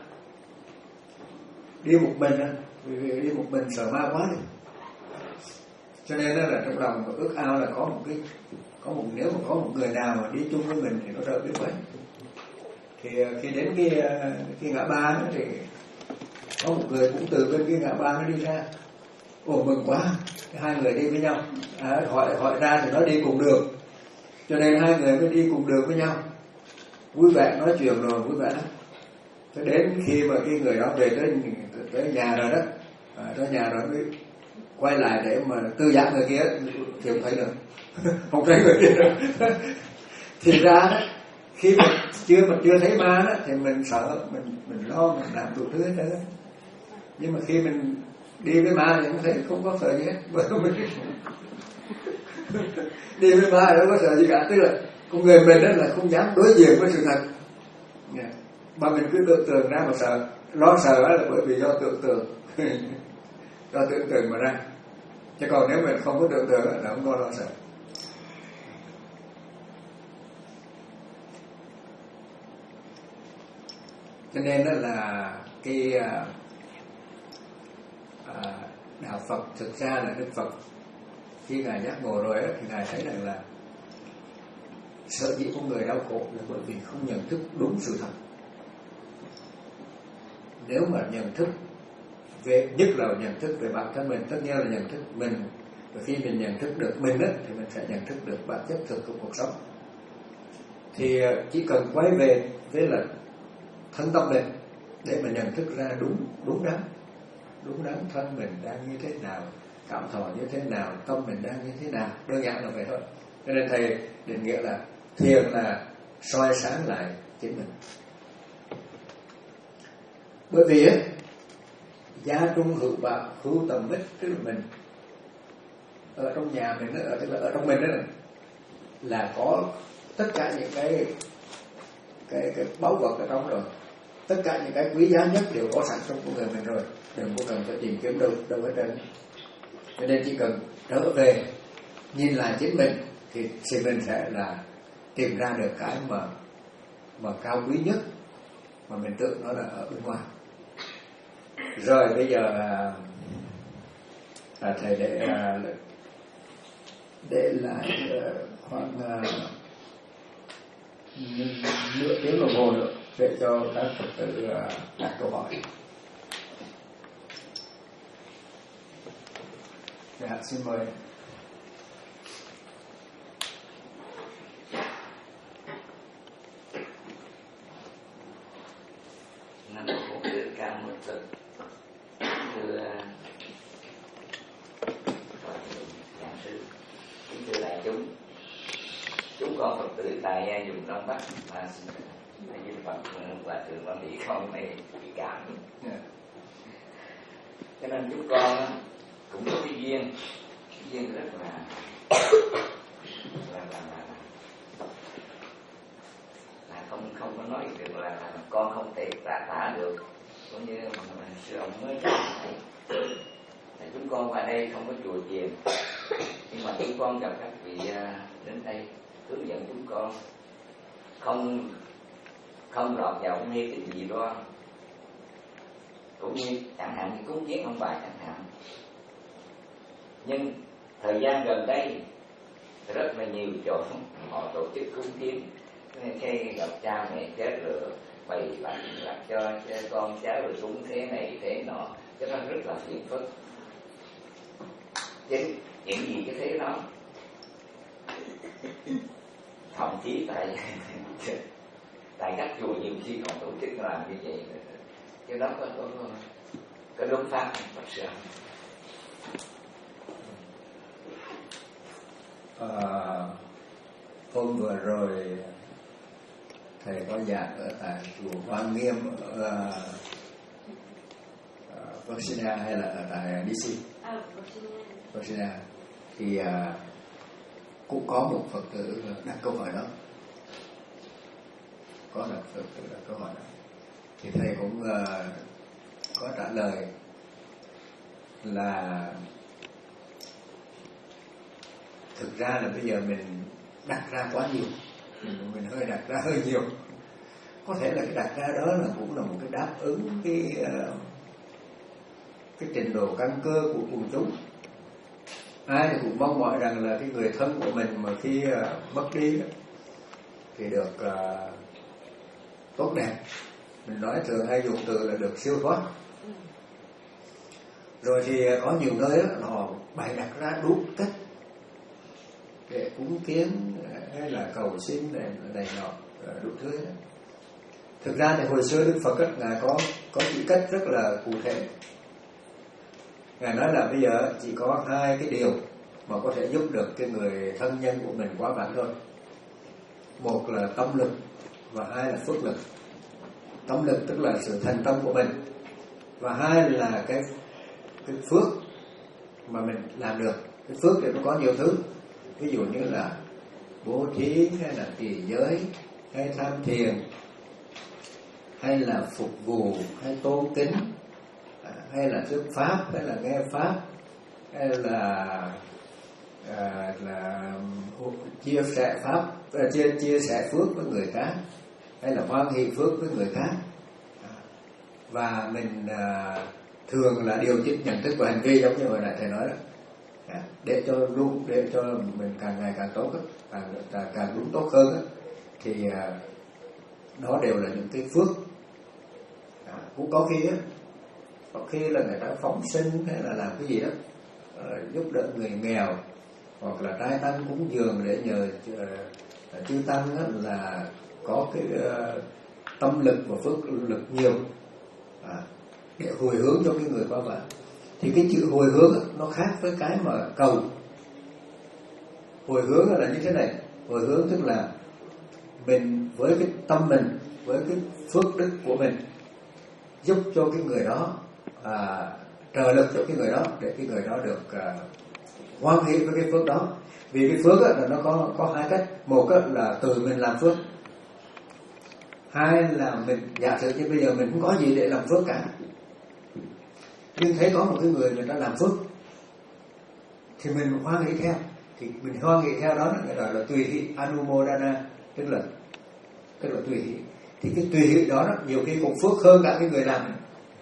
Đi một mình, vì đi một mình sợ ma quá rồi. Cho nên là trong lòng ước ao là có một cái, có một nếu mà có một người nào mà đi chung với mình thì nó đỡ biết mấy. Thì khi đến cái cái ngã ba đó thì có một người cũng từ bên cái ngã ba nó đi ra. Ồ mừng quá, hai người đi với nhau. À, hỏi hỏi ra thì nó đi cùng đường. Cho nên hai người mới đi cùng đường với nhau. Vui vẻ nói chuyện rồi vui vẻ lắm. Cho đến khi mà cái người đó về tới tới nhà rồi đó, à, tới nhà rồi mới quay lại để mà tư giảng người kia thì không thấy được. Không thấy người kia đâu. Thì ra đó, khi mà chưa mà chưa thấy ma đó thì mình sợ, mình mình lo, mình làm đủ thứ hết trơn. Nhưng mà khi mình đi với ma thì không thấy, không có sợ gì hết. Đi với ma đâu có sợ gì cả, tức là con người mình đó là không dám đối diện với sự thật, mà mình cứ tưởng tượng ra mà sợ. Lo sợ là bởi vì do tưởng tượng, do tưởng tượng mà ra. Chứ còn nếu mình không có tưởng tượng là không có lo sợ. Cho nên đó là cái à, à, đạo Phật thực ra là Đức Phật khi ngài giác ngộ rồi thì ngài thấy rằng là sợ dĩ con người đau khổ là bởi vì không nhận thức đúng sự thật. Nếu mà nhận thức về, nhất là nhận thức về bản thân mình, tất nhiên là nhận thức mình, và khi mình nhận thức được mình đó, thì mình sẽ nhận thức được bản chất thực của cuộc sống. Thì chỉ cần quay về với là thân tâm mình để mà nhận thức ra đúng đúng đắn, đúng đắn thân mình đang như thế nào, cảm thọ như thế nào, tâm mình đang như thế nào, đơn giản là vậy thôi. Cho nên thầy định nghĩa là thiền là soi sáng lại chính mình. Bởi vì á, gia trung hữu bạc hữu tầm mít, tức là mình ở trong nhà mình đó, tức là ở trong mình đó là có tất cả những cái cái cái báu vật ở trong rồi, tất cả những cái quý giá nhất đều có sẵn trong con người mình rồi, đừng có cần phải tìm kiếm đâu đâu hết trơn. Cho nên chỉ cần trở về nhìn lại chính mình thì thì mình sẽ là tìm ra được cái mà mà cao quý nhất mà mình tưởng nó là ở bên ngoài. Rồi bây giờ à, à, thầy để à, để lại à, khoảng à, nửa tiếng đồng hồ nữa để cho các Phật tử à, đặt câu hỏi. Dạ, xin mời. Nam mô Tự Cao Một Cực. Thưa giảng sư, kính thưa đại chúng, chúng con Phật tử tại vùng Đông Bắc và xin đại diện Phật và thượng quan bị không này bị cảm. Cho nên chúng con cũng có cái duyên, cái duyên rất là là, là, là, là không không có nói được là, là con không thể tả tả được, cũng như mà sư ông mới nói. Chúng con qua đây không có chùa chiền, nhưng mà chúng con gặp các vị đến đây hướng dẫn chúng con không không lọt vào mê cái gì đó, cũng như chẳng hạn như cúng kiến ông bà chẳng hạn. Nhưng thời gian gần đây rất là nhiều chỗ họ tổ chức cúng kiến, khi gặp cha mẹ chết lửa bày bản đặt cho, cho con cháu rồi cúng thế này thế nọ, cho nên rất là phiền phức. Chính những gì cái thế đó, thậm chí tại tại các chùa nhiều khi còn tổ chức làm như vậy, cái đó có có có, có đúng pháp Phật sự. À, hôm vừa rồi thầy có giảng ở tại chùa Hoa Nghiêm ở uh, Virginia hay là ở tại đê xê? À, Virginia. Thì uh, cũng có một Phật tử đặt câu hỏi đó, có một Phật tử đặt câu hỏi đó. thì thầy cũng uh, có trả lời là thực ra là bây giờ mình đặt ra quá nhiều, mình, mình hơi đặt ra hơi nhiều. Có thể là cái đặt ra đó là cũng là một cái đáp ứng cái uh, cái trình độ căn cơ của quần chúng. Ai thì cũng mong mỏi rằng là cái người thân của mình mà khi uh, mất đi thì được uh, tốt đẹp. Mình nói thường hay dùng từ là được siêu thoát. Rồi thì có nhiều nơi đó, họ bày đặt ra đủ cách để cúng kiến hay là cầu xin này, này nọ đủ thứ đó. Thực ra thì hồi xưa Đức Phật ấy, Ngài có có chỉ cách rất là cụ thể. Ngài nói là bây giờ chỉ có hai cái điều mà có thể giúp được cái người thân nhân của mình quá vãng thôi. Một là tâm lực và hai là phước lực. Tâm lực tức là sự thành tâm của mình, và hai là cái cái phước mà mình làm được. Cái phước thì nó có nhiều thứ, ví dụ như là bố thí hay là trì giới hay tham thiền hay là phục vụ hay tôn kính hay là thuyết pháp hay là nghe pháp hay là à, là chia sẻ pháp chia chia sẻ phước với người khác hay là hoan hỷ phước với người khác. Và mình à, thường là điều chỉnh nhận thức và hành vi, giống như hồi nãy thầy nói đó, để cho đúng, để cho mình càng ngày càng tốt, càng càng đúng tốt hơn đó, thì à, đó đều là những cái phước. À, cũng có khi á, có khi là người ta phóng sinh hay là làm cái gì đó uh, giúp đỡ người nghèo, hoặc là trai tăng cúng dường để nhờ uh, chư tăng á, là có cái uh, tâm lực và phước lực nhiều, à, để hồi hướng cho cái người qua vãng. Thì cái chữ hồi hướng á, nó khác với cái mà cầu. Hồi hướng là như thế này. Hồi hướng tức là mình với cái tâm mình, với cái phước đức của mình giúp cho cái người đó, à, trợ lực cho cái người đó để cái người đó được à, hoan hỷ với cái phước đó. Vì cái phước á, là nó có có hai cách. Một á, là từ mình làm phước. Hai là mình giả sử như bây giờ mình không có gì để làm phước cả, nhưng thấy có một cái người người ta làm phước thì mình hoan hỷ theo, thì mình hoan hỷ theo đó là người gọi là tùy hỷ, anumodana, tức là tức là tùy hỷ. Thì cái tùy hỷ đó, đó nhiều khi cũng phước hơn cả cái người làm.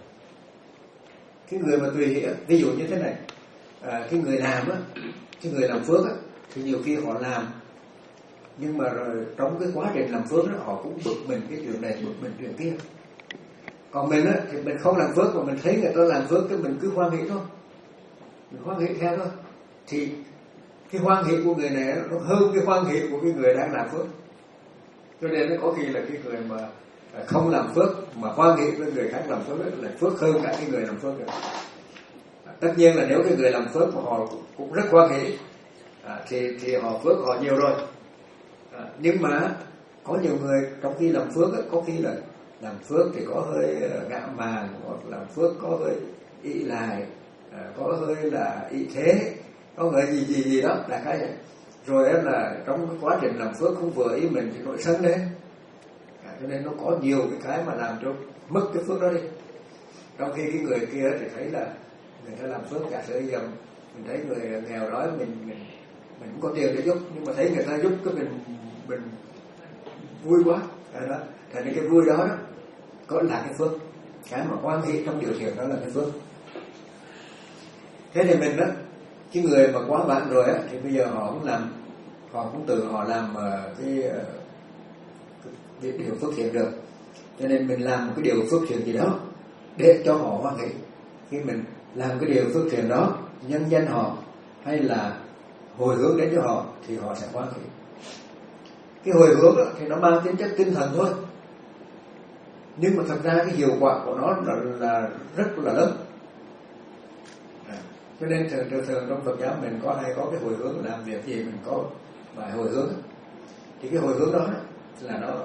Cái người mà tùy hỷ, ví dụ như thế này, à, cái người làm á, cái người làm phước á, thì nhiều khi họ làm, nhưng mà rồi trong cái quá trình làm phước đó, họ cũng bực mình cái chuyện này, bực mình chuyện kia. Còn mình á, thì mình không làm phước mà mình thấy người ta làm phước, cái mình cứ hoan hỷ thôi, mình hoan hỷ theo thôi. Thì cái hoan hỷ của người này nó hơn cái hoan hỷ của cái người đang làm phước. Cho nên nó có khi là cái người mà không làm phước mà hoan hỷ với người khác làm phước là phước hơn cả cái người làm phước được. Tất nhiên là nếu cái người làm phước của họ cũng rất hoan hỷ, à, thì thì họ phước họ nhiều rồi. À, nhưng mà có nhiều người trong khi làm phước ấy, có khi là làm phước thì có hơi ngạo mạn, hoặc làm phước có hơi ỷ lại, à, có hơi là ỷ thế, có người gì gì gì đó là cái vậy. Rồi là trong cái quá trình làm phước không vừa ý mình thì nổi sân đấy. À, cho nên nó có nhiều cái cái mà làm cho mất cái phước đó đi. Trong khi cái người kia thì thấy là người ta làm phước, giả sử giờ mình thấy người nghèo đói, mình mình mình cũng có tiền để giúp, nhưng mà thấy người ta giúp cái mình mình vui quá, đó. Thành nên cái vui đó, đó có là cái phước, cái mà hoan hỷ trong điều thiện đó là cái phước. Thế thì mình đó, cái người mà quá vãng rồi á, thì bây giờ họ cũng làm, họ cũng tự họ làm cái, cái điều phước thiện được. Cho nên mình làm một cái điều phước thiện gì đó để cho họ hoan hỷ. Khi mình làm cái điều phước thiện đó, nhân danh họ hay là hồi hướng đến cho họ thì họ sẽ hoan hỷ. Cái hồi hướng đó, thì nó mang tính chất tinh thần thôi, nhưng mà thật ra cái hiệu quả của nó là, là rất là lớn. À, cho nên thường, thường thường trong Phật giáo mình có hay có cái hồi hướng, làm việc gì mình có bài hồi hướng. Thì cái hồi hướng đó, đó là nó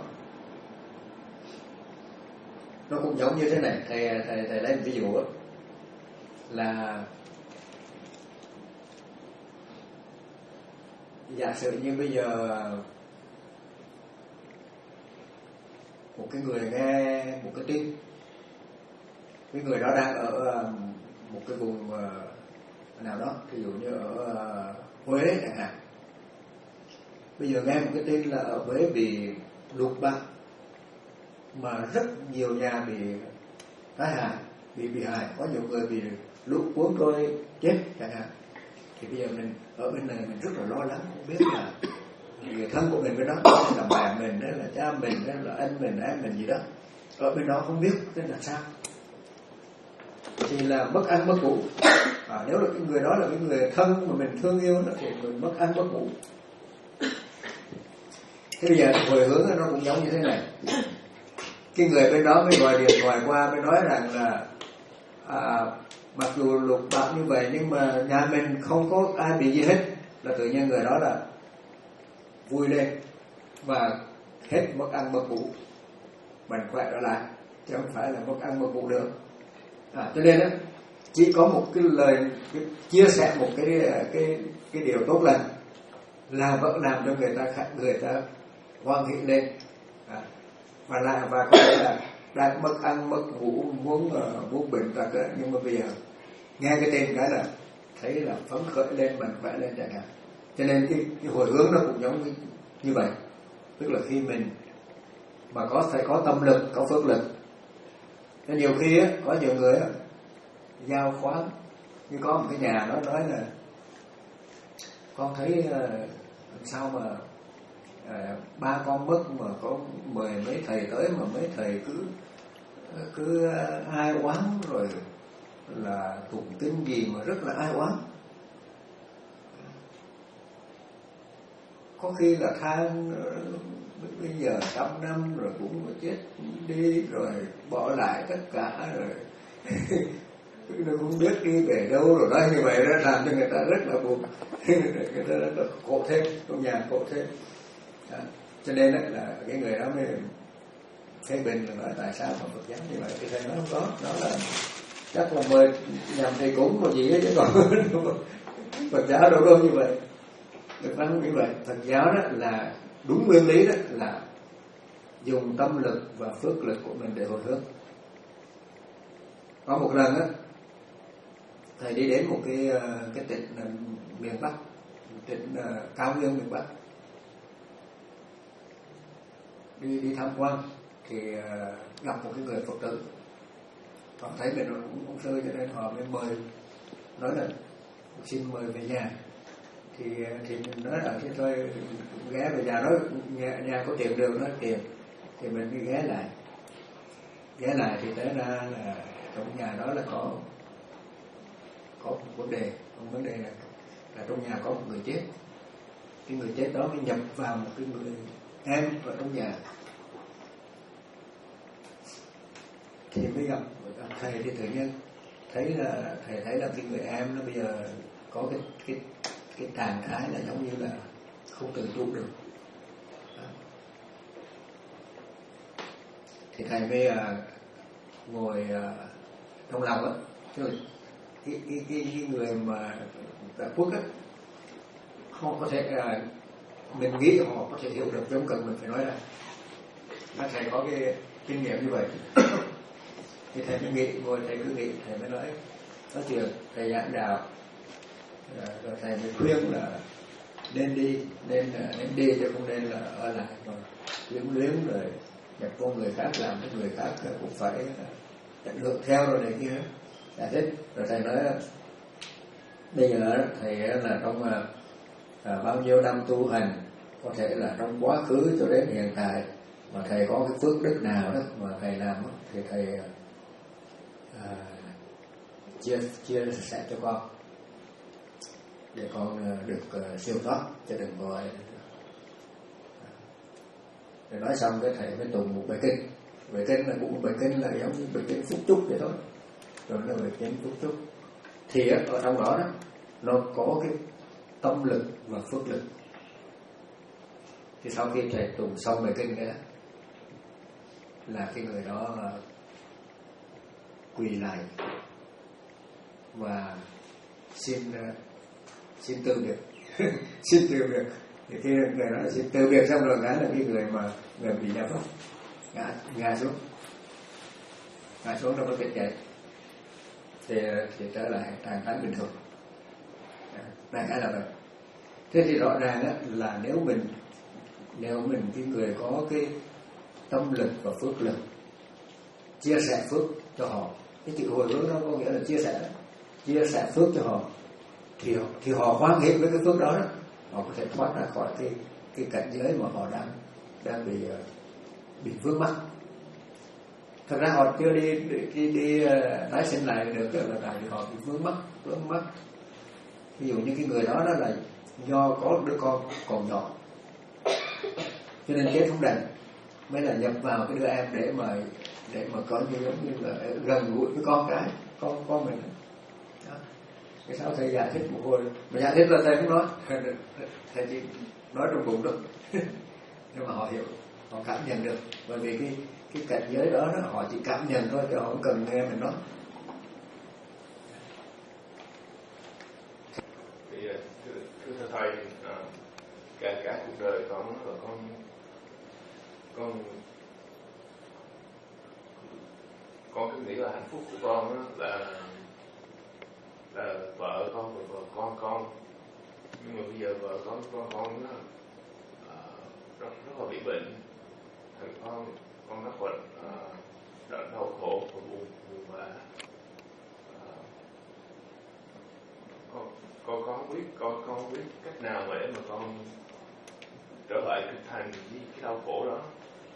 nó cũng giống như thế này. Thầy thầy thầy lấy một ví dụ đó, là giả sử như bây giờ một cái người nghe một cái tin, cái người đó đang ở một cái vùng nào đó, ví dụ như ở Huế chẳng hạn. Bây giờ nghe một cái tin là ở Huế bị lụt băng, mà rất nhiều nhà bị tai hại, bị bị hại, có nhiều người bị lũ cuốn trôi chết chẳng hạn. Thì bây giờ mình ở bên này mình rất là lo lắng, không biết là người thân của mình bên đó là bà mình, đó là cha mình, đó là anh mình, em mình gì đó, ở bên đó không biết tên là sao, thì là mất ăn mất ngủ. À, nếu là cái người đó là cái người thân mà mình thương yêu thì mình mất ăn mất ngủ. Thế bây giờ hồi hướng nó cũng giống như thế này. Cái người bên đó mới gọi điện thoại qua, mới nói rằng là à, mặc dù lụt bão như vậy nhưng mà nhà mình không có ai bị gì hết, là tự nhiên người đó là vui lên và hết mất ăn mất ngủ, mạnh khỏe trở lại, chứ không phải là mất ăn mất ngủ được. À, cho nên đó, chỉ có một cái lời cái chia sẻ một cái cái cái điều tốt lành là vẫn làm cho người ta khác người ta hoan hỷ lên, à, và lại và có thể là đang mất ăn mất ngủ, muốn uh, muốn bệnh tật ấy, nhưng mà bây giờ nghe cái tên cái là thấy là phấn khởi lên, mạnh khỏe lên chẳng hạn. Cho nên cái, cái hồi hướng nó cũng giống như, như vậy, tức là khi mình mà có phải có tâm lực, có phước lực. Nên nhiều khi á, có nhiều người á, giao khoán, như có một cái nhà nó nói là con thấy uh, sao mà uh, ba con mất mà có mười mấy thầy tới, mà mấy thầy cứ cứ uh, ai oán rồi là tụng kinh gì mà rất là ai oán. Có khi là than uh, bây giờ trăm năm rồi cũng chết đi rồi, bỏ lại tất cả rồi nó không biết đi về đâu rồi đó, như vậy đó làm cho người ta rất là buồn, người ta rất là khổ thêm, trong nhà khổ thêm. Đó. Cho nên là cái người đó mới phê bình là nói tại sao mà Phật giáo như vậy, thì thầy nói không có, đó là chắc là mời nhằm thầy cúng mà gì hết, chứ còn Phật giáo đâu có như vậy. Phật giáo như vậy, Phật giáo đó là đúng nguyên lý đó là dùng tâm lực và phước lực của mình để hồi hướng. Có một lần á, thầy đi đến một cái cái tỉnh miền Bắc, tỉnh uh, cao nguyên miền Bắc, đi đi tham quan thì uh, gặp một cái người Phật tử, họ thấy mình cũng không sơ, cho nên họ mới mời, nói là xin mời về nhà. Thì thì mình nói là thì thôi ghé về nhà, nói nhà, nhà có tiền đường, nói tiền, thì mình đi ghé lại, ghé lại thì tới ra là trong nhà đó là có có một vấn đề, một vấn đề là, là trong nhà có một người chết. Cái người chết đó mới nhập vào một cái người em ở trong nhà, thì mới gặp thầy. Thì tự nhiên thấy là thầy thấy là cái người em nó bây giờ có cái cái cái trạng thái là giống như là không tự trụ được. Đó. Thì thầy mới uh, ngồi uh, trong lòng á, cái, cái, cái, cái người mà đã quốc á, họ có thể uh, mình nghĩ họ có thể hiểu được, chứ không cần mình phải nói ra. Mà thầy có cái kinh nghiệm như vậy. Thì thầy mới nghĩ, ngồi thầy cứ nghĩ, thầy mới nói nói chuyện, thầy giảng đạo, rồi thầy mới khuyên là nên đi, nên nên đi chứ không nên là ở lại mà luyến luyến rồi nhập vô người khác, làm cho người khác cũng phải nhận hưởng theo rồi này kia. Giải thích rồi thầy nói bây giờ thầy là trong à, bao nhiêu năm tu hành, có thể là trong quá khứ cho đến hiện tại, mà thầy có cái phước đức nào đó mà thầy làm thì thầy à, chia chia sẻ cho con để con được uh, siêu thoát, chứ đừng gọi. Rồi nói xong cái thầy mới tụng một bài kinh. Bài kinh là cũng bài kinh là giống như bài kinh phúc chúc vậy thôi, rồi nó bài kinh phúc chúc. Thì ở trong đó đó nó có cái tâm lực và phước lực. Thì sau khi thầy tụng xong bài kinh đó là cái người đó quỳ lại và xin xin từ biệt xin từ biệt. Thì khi người đó xin từ biệt xong rồi, cái là cái người mà người bị nhập đó ngã ngã xuống ngã xuống đâu có tỉnh dậy thì thì trở lại trạng thái bình thường. Đại khái là vậy. Thế thì rõ ràng á, là nếu mình nếu mình cái người có cái tâm lực và phước lực chia sẻ phước cho họ, cái chữ hồi hướng đó có nghĩa là chia sẻ chia sẻ phước cho họ, thì thì họ hoan hỷ với cái phước đó, đó họ có thể thoát ra khỏi cái cái cảnh giới mà họ đang đang bị bị vướng mắc. Thật ra họ chưa đi đi, đi, đi tái sinh lại được, là tại vì họ bị vướng mắc vướng mắc ví dụ như cái người đó đó là do có đứa con còn nhỏ cho nên chết không đành, mới là nhập vào cái đứa em để mà để mà có như giống như là gần gũi với con cái con con mình đó. Cái sao thầy giải thích một hồi mà giải thích là thầy cũng nói thầy chỉ nói trong bụng thôi nhưng mà họ hiểu, họ cảm nhận được, bởi vì cái cái cảnh giới đó, đó họ chỉ cảm nhận thôi chứ họ không cần nghe mình nói. Thì thưa, thưa thầy, à, cả cả cuộc đời con là con con con cứ nghĩ là hạnh phúc của con đó là là vợ con và vợ con con, nhưng mà bây giờ vợ con con con nó à, rất rất là bị bệnh, thằng con con rất là à, đau khổ và buồn buồn bã. À, con con con không biết con con không biết cách nào để mà con trở lại thực thành với cái đau khổ đó.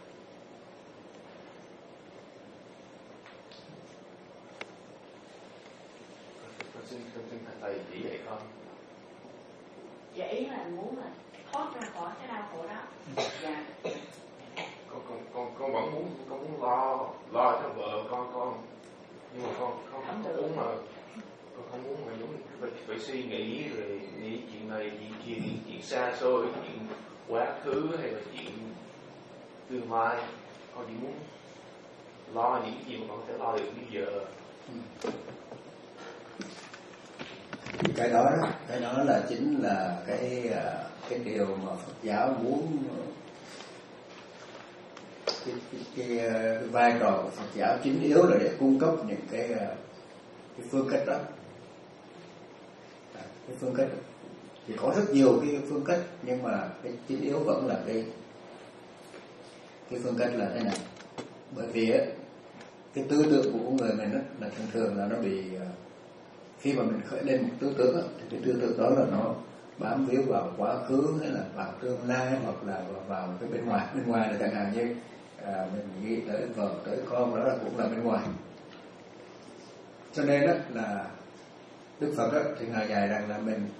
Con xin con xin thầy chỉ dạy con. Dạ ý là muốn là thoát ra khỏi cái đau khổ đó. Dạ. Con con con con vẫn muốn con muốn lo lo cho vợ con con, nhưng mà con con không, không muốn mà con không muốn mà giống phải, phải suy nghĩ rồi nghĩ chuyện này chuyện kia, chuyện xa xôi, chuyện quá khứ hay là chuyện tương lai. Con chỉ muốn lo những gì mà con có thể lo được bây giờ. Cái đó cái đó là chính là cái cái điều mà Phật giáo muốn, cái, cái, cái, cái vai trò của Phật giáo chính yếu là để cung cấp những cái cái phương cách đó. Cái phương cách đó. Thì có rất nhiều cái phương cách, nhưng mà cái chính yếu vẫn là cái cái phương cách là thế này. Bởi vì ấy, cái tư tưởng của người mình đó, là thường thường là nó bị, khi mà mình khởi lên một tư tưởng đó, thì cái tư tưởng đó là nó bám víu vào quá khứ hay là vào tương lai, hoặc là vào, vào cái bên ngoài. Bên ngoài là chẳng hạn như à, mình nghĩ tới vợ tới con, đó là cũng là bên ngoài. Cho nên đó là Đức Phật đó, thì ngài dạy rằng là mình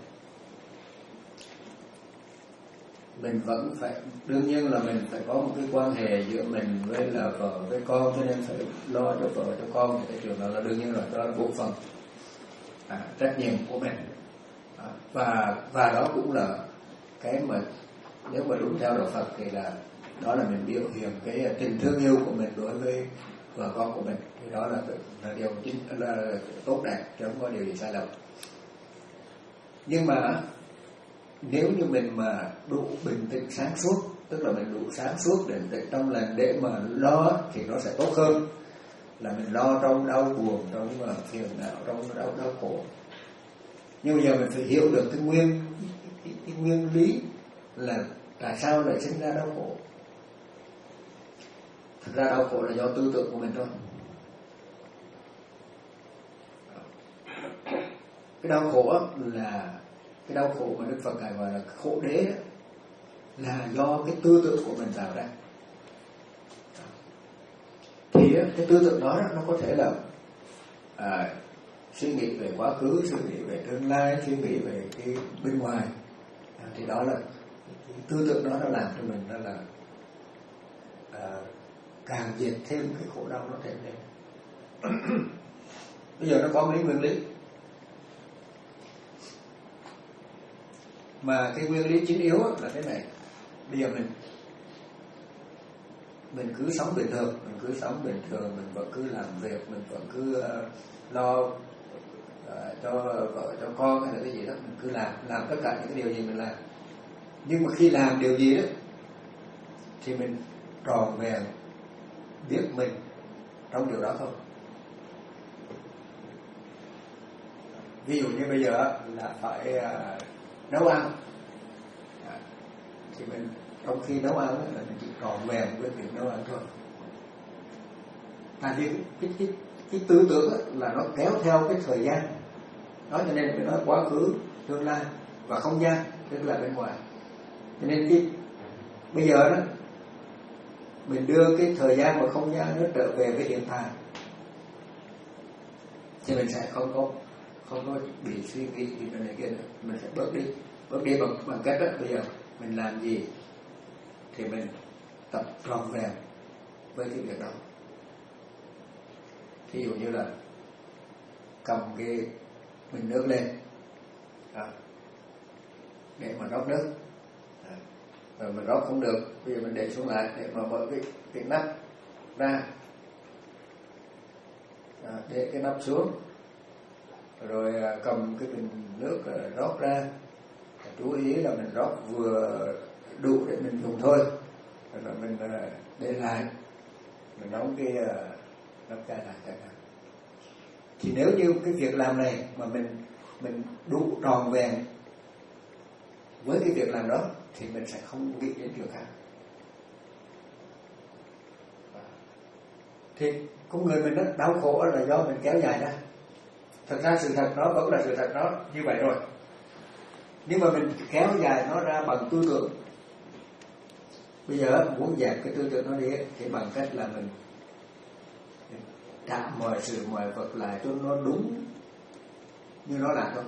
mình vẫn phải, đương nhiên là mình phải có một cái quan hệ giữa mình với là vợ với con, cho nên phải lo cho vợ cho con. Thì cái chuyện đó là đương nhiên rồi, đó là bộ phận à, trách nhiệm của mình. À, và và đó cũng là cái mà nếu mà đúng theo đạo Phật thì là đó là mình biểu hiện cái tình thương yêu của mình đối với vợ con của mình. Thì đó là là điều chính là tốt đẹp, chứ không có điều gì sai lầm. Nhưng mà nếu như mình mà đủ bình tĩnh sáng suốt, tức là mình đủ sáng suốt để để trong lành để mà lo, thì nó sẽ tốt hơn là mình lo trong đau buồn, trong mà phiền não, trong đau đau khổ. Nhưng bây giờ mình phải hiểu được cái nguyên cái, cái, cái nguyên lý là tại sao lại sinh ra đau khổ. Thực ra đau khổ là do tư tưởng của mình thôi. Cái đau khổ là cái đau khổ mà Đức Phật ngài gọi là khổ đế đó, là do cái tư tưởng của mình tạo ra. Thì cái tư tưởng đó nó có thể là à, suy nghĩ về quá khứ, suy nghĩ về tương lai, suy nghĩ về cái bên ngoài. À, thì đó là cái tư tưởng đó nó làm cho mình đó là à, càng diệt thêm cái khổ đau nó thêm lên. Bây giờ nó có mấy nguyên lý, mà cái nguyên lý chính yếu là thế này. Bây giờ mình mình cứ sống bình thường, mình cứ sống bình thường, mình vẫn cứ làm việc, mình vẫn cứ uh, lo uh, cho vợ cho con hay là cái gì đó, mình cứ làm làm tất cả những cái điều gì mình làm. Nhưng mà khi làm điều gì đó thì mình tròn vẹn biết mình trong điều đó không? Ví dụ như bây giờ là phải uh, nấu ăn, à, thì mình trong khi nấu ăn là mình chỉ tròn vẹn với việc nấu ăn thôi. Tại vì cái, cái, cái tư tưởng là nó kéo theo cái thời gian, đó cho nên phải nói quá khứ, tương lai và không gian, tức là bên ngoài. Cho nên cái bây giờ đó mình đưa cái thời gian và không gian nó trở về với hiện tại, thì mình sẽ không có không có bị suy nghĩ gì này kia nữa. Mình sẽ bớt đi bớt đi bằng bằng cách đó. Bây giờ mình làm gì thì mình tập tròn vẹn với cái việc đó. Ví dụ như là cầm cái bình nước lên à, để mà rót nước, à, rồi mình rót không được, bây giờ mình để xuống lại để mà mở cái cái nắp ra, à, để cái nắp xuống, rồi cầm cái bình nước rót ra, chú ý là mình rót vừa đủ để mình dùng thôi, rồi mình để lại, mình đóng cái nắp chai lại chẳng hạn. Thì nếu như cái việc làm này mà mình mình đủ tròn vẹn với cái việc làm đó thì mình sẽ không nghĩ đến điều khác. Thì con người mình nó đau khổ là do mình kéo dài ra. Thật ra sự thật nó vẫn là sự thật nó như vậy rồi, nhưng mà mình kéo dài nó ra bằng tư tưởng. Bây giờ muốn dẹp cái tư tưởng nó đi thì bằng cách là mình trả mọi sự mọi vật lại cho nó đúng như nó là thôi.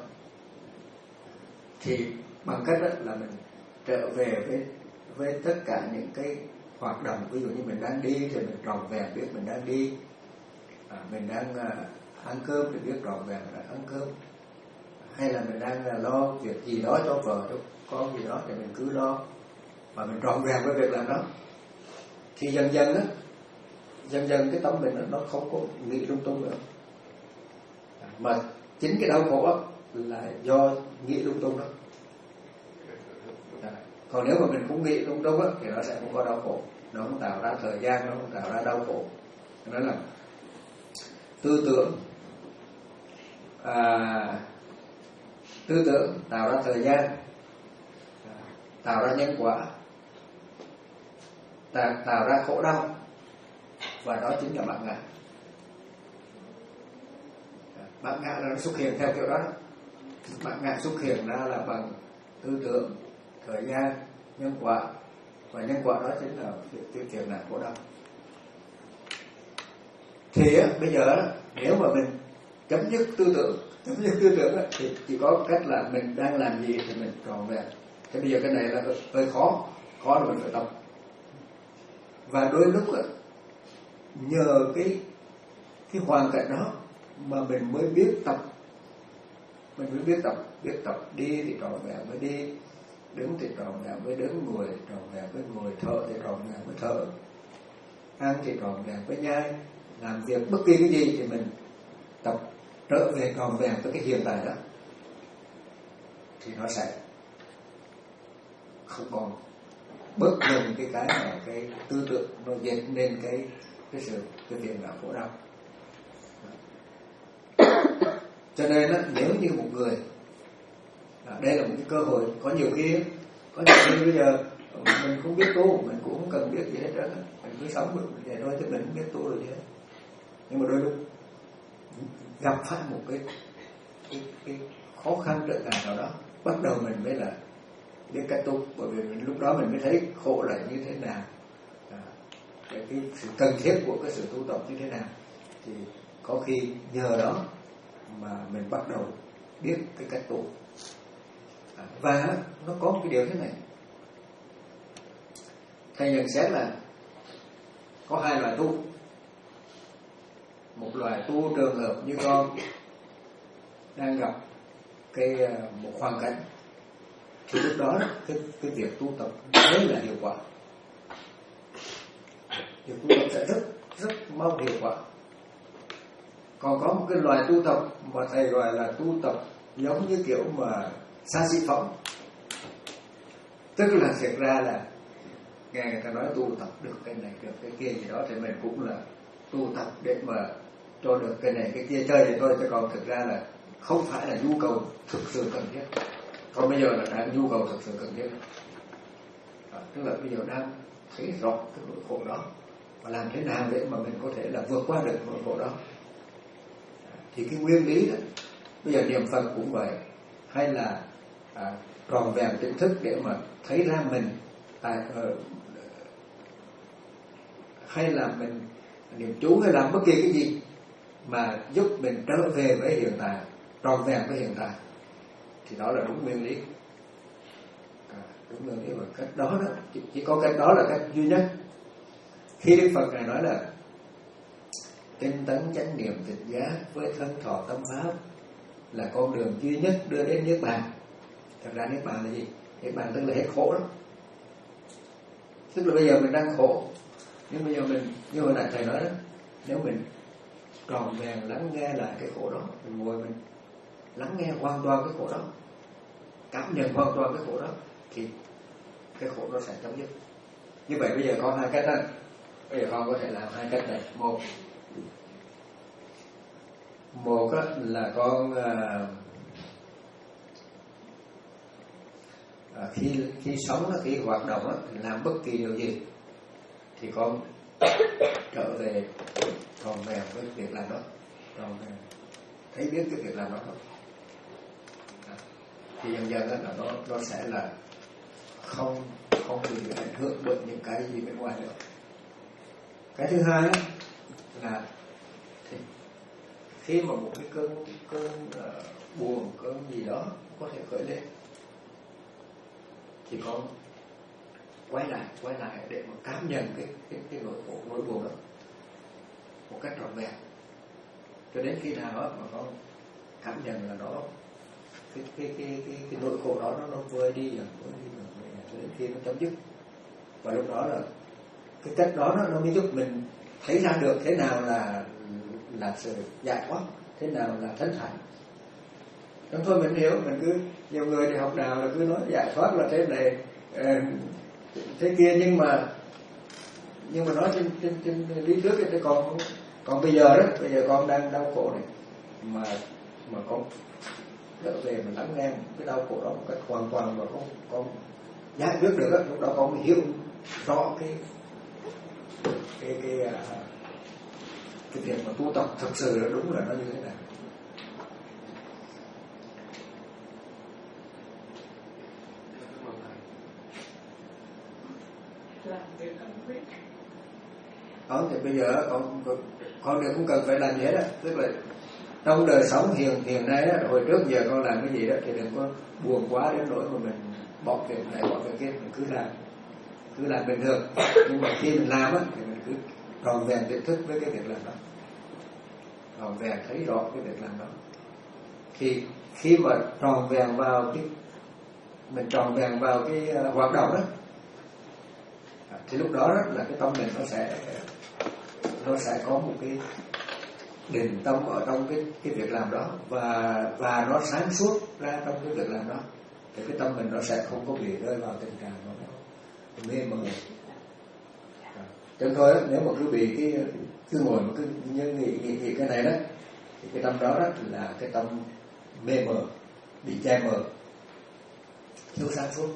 Thì bằng cách đó là mình trở về với với tất cả những cái hoạt động. Ví dụ như mình đang đi thì mình tròn vẹn biết mình đang đi, à, mình đang uh, ăn cơm thì biết tròn vẹn là ăn cơm, hay là mình đang uh, lo việc gì đó cho vợ cho con gì đó thì mình cứ lo mà mình tròn vẹn với việc làm đó. Thì dần dần á, dần dần cái tâm mình đó, nó không có nghĩ lung tung nữa, mà chính cái đau khổ đó là do nghĩ lung tung đó. Còn nếu mà mình không nghĩ lung tung đó, thì nó sẽ không có đau khổ, nó không tạo ra thời gian, nó không tạo ra đau khổ. Nó là tư tưởng, à, tư tưởng tạo ra thời gian, tạo ra nhân quả, tạo, tạo ra khổ đau, và đó chính là bản ngã. Bản ngã là nó xuất hiện theo kiểu đó. Bản ngã xuất hiện ra là bằng tư tưởng, thời gian, nhân quả, và nhân quả đó chính là cái chuyện là khổ đau. Thì á, bây giờ nếu mà mình chấm dứt tư tưởng, chấm dứt tư tưởng á, thì chỉ có cách là mình đang làm gì thì mình tròn vẹn. Thế bây giờ cái này là hơi khó, khó là mình phải tập. Và đôi lúc á, nhờ cái cái hoàn cảnh đó mà mình mới biết tập, mình mới biết tập, biết tập đi thì tròn vẹn mới đi, đứng thì tròn vẹn với đứng, ngồi thì tròn vẹn với ngồi, thở thì tròn vẹn với thở, ăn thì tròn vẹn với nhai, làm việc bất kỳ cái gì thì mình tập trở về tròn vẹn với cái hiện tại đó, thì nó sẽ không còn bớt dần cái cái mà cái tư tưởng nó dệt nên cái cái sự cái phiền não khổ đau. Cho nên á, nếu như một người à, đây là một cái cơ hội, có nhiều khi có nhiều khi bây giờ mình không biết tu, mình cũng không cần biết gì hết trơn, mình cứ sống được vậy thôi chứ mình không biết tu rồi gì hết. Nhưng mà đôi lúc gặp phải một cái cái, cái khó khăn trở ngại nào đó, bắt đầu mình mới là biết cách tu, bởi vì mình, lúc đó mình mới thấy khổ là như thế nào, à, cái, cái sự cần thiết của cái sự tu tập như thế nào. Thì có khi nhờ đó mà mình bắt đầu biết cái cách tu. À, và nó có một cái điều thế này, thầy nhận xét là có hai loại tu. Một loại tu trường hợp như con đang gặp cái một hoàn cảnh, thì lúc đó cái cái việc tu tập rất là hiệu quả, việc tu tập sẽ rất rất mau hiệu quả. Còn có một cái loại tu tập mà thầy gọi là tu tập giống như kiểu mà xa xỉ phẩm, tức là thực ra là nghe người ta nói tu tập được cái này được cái kia gì đó thì mình cũng là tu tập để mà cho được cái này cái kia chơi thì thôi, chứ còn thực ra là không phải là nhu cầu thực sự cần thiết. Còn bây giờ là đang nhu cầu thực sự cần thiết, à, tức là bây giờ đang thấy rõ cái nỗi khổ đó và làm thế nào để mà mình có thể là vượt qua được nỗi khổ đó. À, thì cái nguyên lý đó bây giờ niệm Phật cũng vậy, hay là à, tròn vẹn tỉnh thức để mà thấy ra mình à, uh, hay là mình niệm chú hay làm bất kỳ cái gì mà giúp mình trở về với hiện tại, tròn vẹn với hiện tại, thì đó là đúng nguyên lý. À, đúng nguyên lý, và cách đó đó chỉ, chỉ có cách đó là cách duy nhất. Khi Đức Phật này nói là tinh tấn chánh niệm tịch giác với thân thọ tâm pháp là con đường duy nhất đưa đến niết bàn. Thật ra niết bàn là gì? Niết bàn tức là hết khổ đó. Tức là bây giờ mình đang khổ, nhưng bây giờ mình, như hồi nãy thầy nói đó, nếu mình tròn vẹn lắng nghe lại cái khổ đó, mình ngồi mình lắng nghe hoàn toàn cái khổ đó, cảm nhận hoàn toàn cái khổ đó, thì cái khổ nó sẽ chấm dứt. Như vậy bây giờ có hai cách đó. Bây giờ con có thể làm hai cách này. Một Một là con à, à, khi khi sống, khi hoạt động, làm bất kỳ điều gì thì con trở về tròn vẹn với việc làm đó, tròn vẹn thấy biết cái việc làm đó thôi. À, thì dần dần là nó nó sẽ là không không bị ảnh hưởng bởi những cái gì bên ngoài nữa. Cái thứ hai là thì khi mà một cái cơn cơn uh, buồn, cơn gì đó có thể khởi lên, thì con quay lại quay lại để mà cảm nhận cái cái cái nỗi khổ, nỗi buồn đó một cách trọn vẹn, cho đến khi nào mà con cảm nhận là nó cái cái cái cái, cái nỗi khổ đó nó nó vơi đi rồi, vơi đi rồi, cho đến khi nó chấm dứt. Và lúc đó là cái cách đó nó, nó mới giúp mình thấy ra được thế nào là là sự giải thoát, thế nào là thánh thản. Trong thôi mình hiểu, mình cứ nhiều người thì học đạo là cứ nói giải thoát là thế này thế kia, nhưng mà nhưng mà nói trên trên trên lý thuyết thì còn còn bây giờ đó, bây giờ con đang đau khổ này mà mà con trở về mình lắng nghe cái đau khổ đó một cách hoàn toàn và con con giải quyết được đó, lúc đó con mới hiểu rõ cái cái cái cái, cái việc mà tu tập thực sự là đúng là nó như thế nào. Đó, thì bây giờ con con đừng cũng cần phải làm gì hết á, tức là trong đời sống hiện hiện nay đó, hồi trước giờ con làm cái gì đó thì đừng có buồn quá đến nỗi mà mình bỏ việc này bỏ việc kia, mình cứ làm cứ làm bình thường. Nhưng mà khi mình làm á thì mình cứ tròn vẹn nhận thức với cái việc làm đó, tròn vẹn thấy rõ cái việc làm đó. Thì khi mà tròn vẹn vào cái mình tròn vẹn vào cái uh, hoạt động đó, thì lúc đó, đó là cái tâm mình nó sẽ nó sẽ có một cái định tâm ở trong cái cái việc làm đó, và và nó sáng suốt ra trong cái việc làm đó, thì cái tâm mình nó sẽ không có bị rơi vào tình trạng mà nó mê mờ. Cho thôi đó, nếu mà cứ bị cái cứ ngồi mà cứ như nghĩ, nghĩ, nghĩ cái này đó, thì cái tâm đó, đó là cái tâm mê mờ, bị che mờ, thiếu sáng suốt.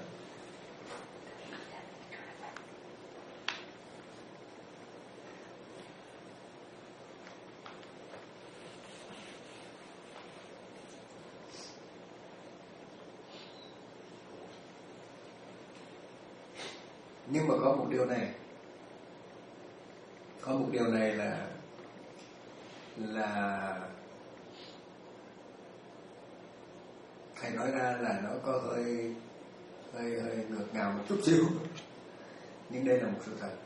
Nhưng mà có một điều này, có một điều này là là thầy nói ra là nó có hơi hơi hơi ngược ngào một chút xíu, nhưng đây là một sự thật.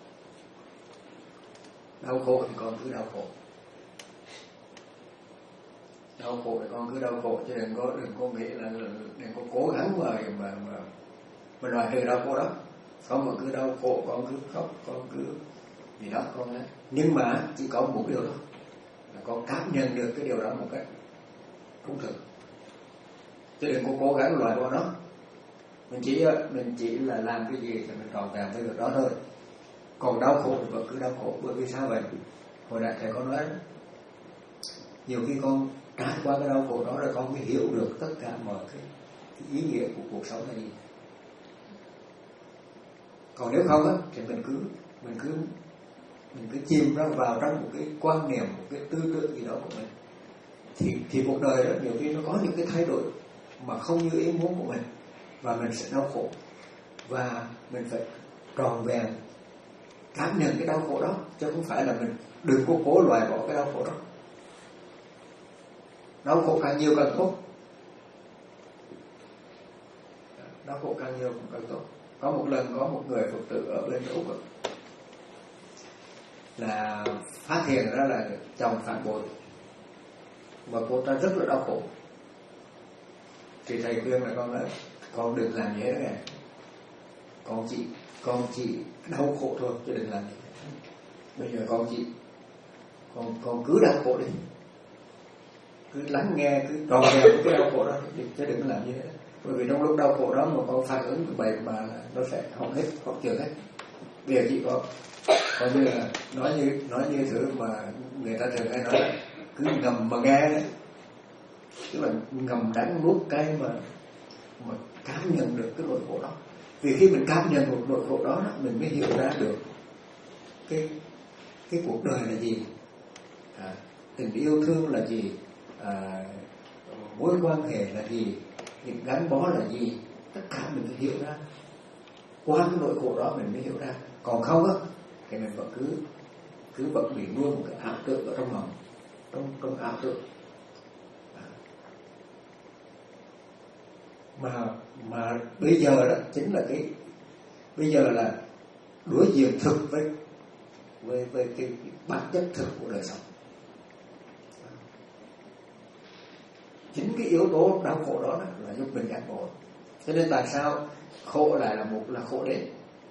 Đau khổ thì con cứ đau khổ, đau khổ thì con cứ đau khổ, chứ đừng có đừng có nghĩ là đừng có cố gắng mà mà mà, mà loại trừ đau khổ đó. Không mà cứ đau khổ, con cứ khóc, con cứ gì đó con ấy. Nhưng mà chỉ có một điều đó là con cảm nhận được cái điều đó một cách trung thực, chứ đừng có cố gắng loại bỏ nó. Mình chỉ mình chỉ là làm cái gì thì mình trọn vẹn với việc đó thôi. Còn đau khổ thì vẫn cứ đau khổ. Bởi vì sao vậy? Hồi nãy thầy có nói nhiều khi con trải qua cái đau khổ đó rồi con mới hiểu được tất cả mọi cái, cái ý nghĩa của cuộc sống là gì. Còn nếu không á thì mình cứ mình cứ mình cứ chìm ra vào trong một cái quan niệm, một cái tư tưởng gì đó của mình, thì thì cuộc đời đó nhiều khi nó có những cái thay đổi mà không như ý muốn của mình, và mình sẽ đau khổ, và mình phải tròn vẹn cảm nhận cái đau khổ đó, chứ không phải là mình đừng có cố loại bỏ cái đau khổ đó. Đau khổ càng nhiều càng tốt, đau khổ càng nhiều càng tốt. Có một lần có một người Phật tử ở bên Úc là phát hiện ra là chồng phản bội và cô ta rất là đau khổ. Thì thầy khuyên là con nói con đừng làm gì hết này, con chỉ con chỉ đau khổ thôi chứ đừng làm gì. Bây giờ con chỉ con con cứ đau khổ đi, cứ lắng nghe, cứ tròn vẹn cái đau khổ đó chứ đừng làm gì hết. Bởi vì trong lúc đau khổ đó mà con phản ứng bậy mà nó sẽ học hết, học trường hết. Bây giờ chị có coi như là nói như nói như thứ mà người ta thường hay nói cứ ngầm mà nghe đấy, tức là ngầm đắng nuốt cay mà mà cảm nhận được cái nỗi khổ đó. Vì khi mình cảm nhận một nỗi khổ đó, mình mới hiểu ra được cái cái cuộc đời là gì, à, tình yêu thương là gì, à, mối quan hệ là gì, những gắn bó là gì, tất cả mình phải hiểu ra. Qua cái nỗi khổ đó mình mới hiểu ra. Còn không á thì mình vẫn cứ cứ vẫn bị nuôi một cái ảo tưởng ở trong lòng, trong trong ảo tưởng. À. mà mà bây giờ đó chính là cái bây giờ là đối diện thực với với với cái bản chất thực của đời sống. Chính cái yếu tố đau khổ đó là giúp mình giác ngộ. Cho nên tại sao khổ lại là một là khổ đến,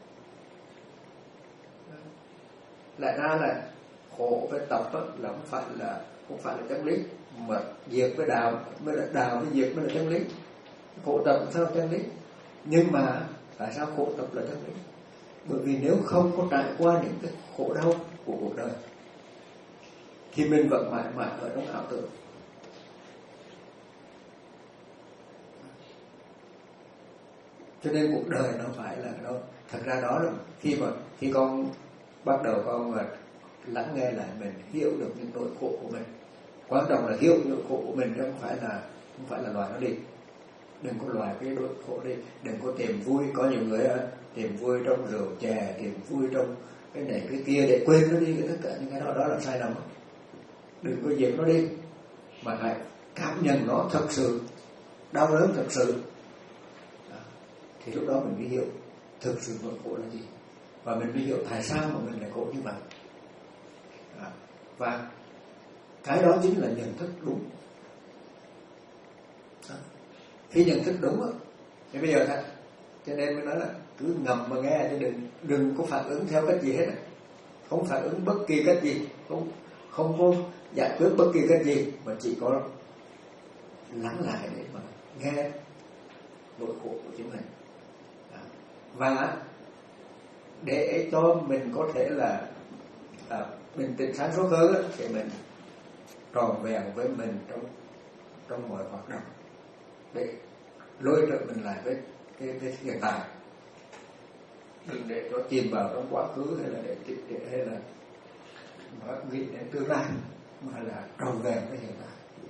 lại ra là khổ với tập đó, là không phải là không phải là chân lý, mà diệt với đạo mới là đạo với diệt mới là chân lý. Khổ tập sao là chân lý? Nhưng mà tại sao khổ tập là chân lý? Bởi vì nếu không có trải qua những cái khổ đau của cuộc đời thì mình vẫn mãi mãi ở trong ảo tưởng. Cho nên cuộc đời nó phải là nó thật ra đó là khi mà khi con bắt đầu con mà lắng nghe lại, mình hiểu được những nỗi khổ của mình. Quan trọng là hiểu nỗi khổ của mình chứ không phải là không phải là loại nó đi. Đừng có loại cái nỗi khổ đi, đừng có tìm vui. Có nhiều người tìm vui trong rượu chè, tìm vui trong cái này cái kia để quên nó đi, cái tất cả những cái đó đó là sai lầm. Đừng có diệt nó đi, mà hãy cảm nhận nó thật sự, đau đớn thật sự. Thì lúc đó mình mới hiểu thực sự nỗi khổ là gì, và mình mới hiểu tại sao mà mình lại khổ như vậy. À, và cái đó chính là nhận thức đúng. À, khi nhận thức đúng á, thì bây giờ ta, cho nên mới nói là cứ ngầm mà nghe, chứ đừng đừng có phản ứng theo cách gì hết, không phản ứng bất kỳ cách gì, không không có giải quyết bất kỳ cách gì, mà chỉ có lắng lại để mà nghe nỗi khổ của chính mình. Và để cho mình có thể là à, bình tĩnh sáng suốt hơn thì mình tròn vẹn với mình trong trong mọi hoạt động, để lôi trở mình lại với cái, cái hiện tại. Đừng để cho chìm vào trong quá khứ, hay là để, để hay là nghĩ đến tương lai, mà là tròn vẹn với hiện tại.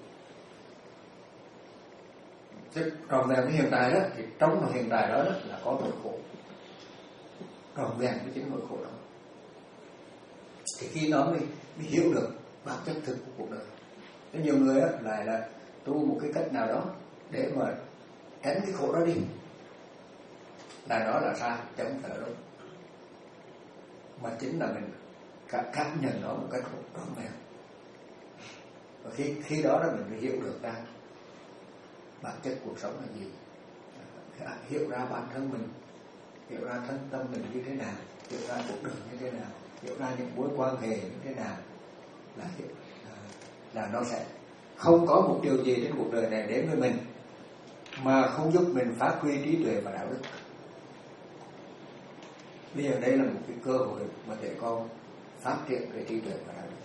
Chứ tròn vẹn với hiện tại đó, thì trong hiện tại đó, đó là có nỗi khổ. Tròn vẹn với chính nỗi khổ đó, thì khi nó mới, mới hiểu được bản chất thực của cuộc đời. Thế nhiều người á, lại là tu một cái cách nào đó để mà tránh cái khổ đó đi, là đó là sai, chứ không phải đúng. Mà chính là mình cảm nhận nó một cách tròn vẹn. Và khi khi đó là mình mới hiểu được ra bản chất cuộc sống là gì, hiểu ra bản thân mình, hiểu ra thân tâm mình như thế nào, hiểu ra cuộc đời như thế nào, hiểu ra những mối quan hệ như thế nào, là hiểu là nó sẽ không có một điều gì trên cuộc đời này đến với mình mà không giúp mình phát huy trí tuệ và đạo đức. Bây giờ đây là một cái cơ hội mà để con phát triển cái trí tuệ và đạo đức.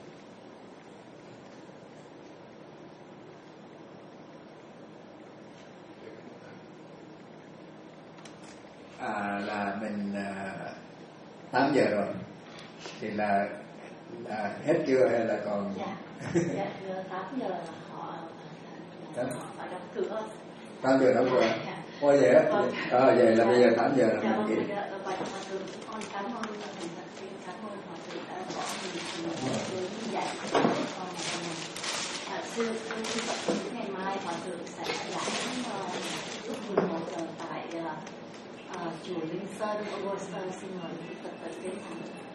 À, là mình à, tám giờ rồi thì là, là hết chưa hay là còn? Dạ, dạ tám giờ là họ họ đóng cửa. tám giờ đóng cửa. Ôi vậy á? À, vậy là bây giờ tám giờ là mình nghỉ. Con cảm ơn thầy Phật, cảm ơn họ sự đã bỏ mình hướng dạy con ngày xưa sư Phật ngày mai họ sự sẽ giảng lúc mười một giờ tại uh, chùa Linh Sơn, Augustine. Xin mời quý Phật tử đến thăm.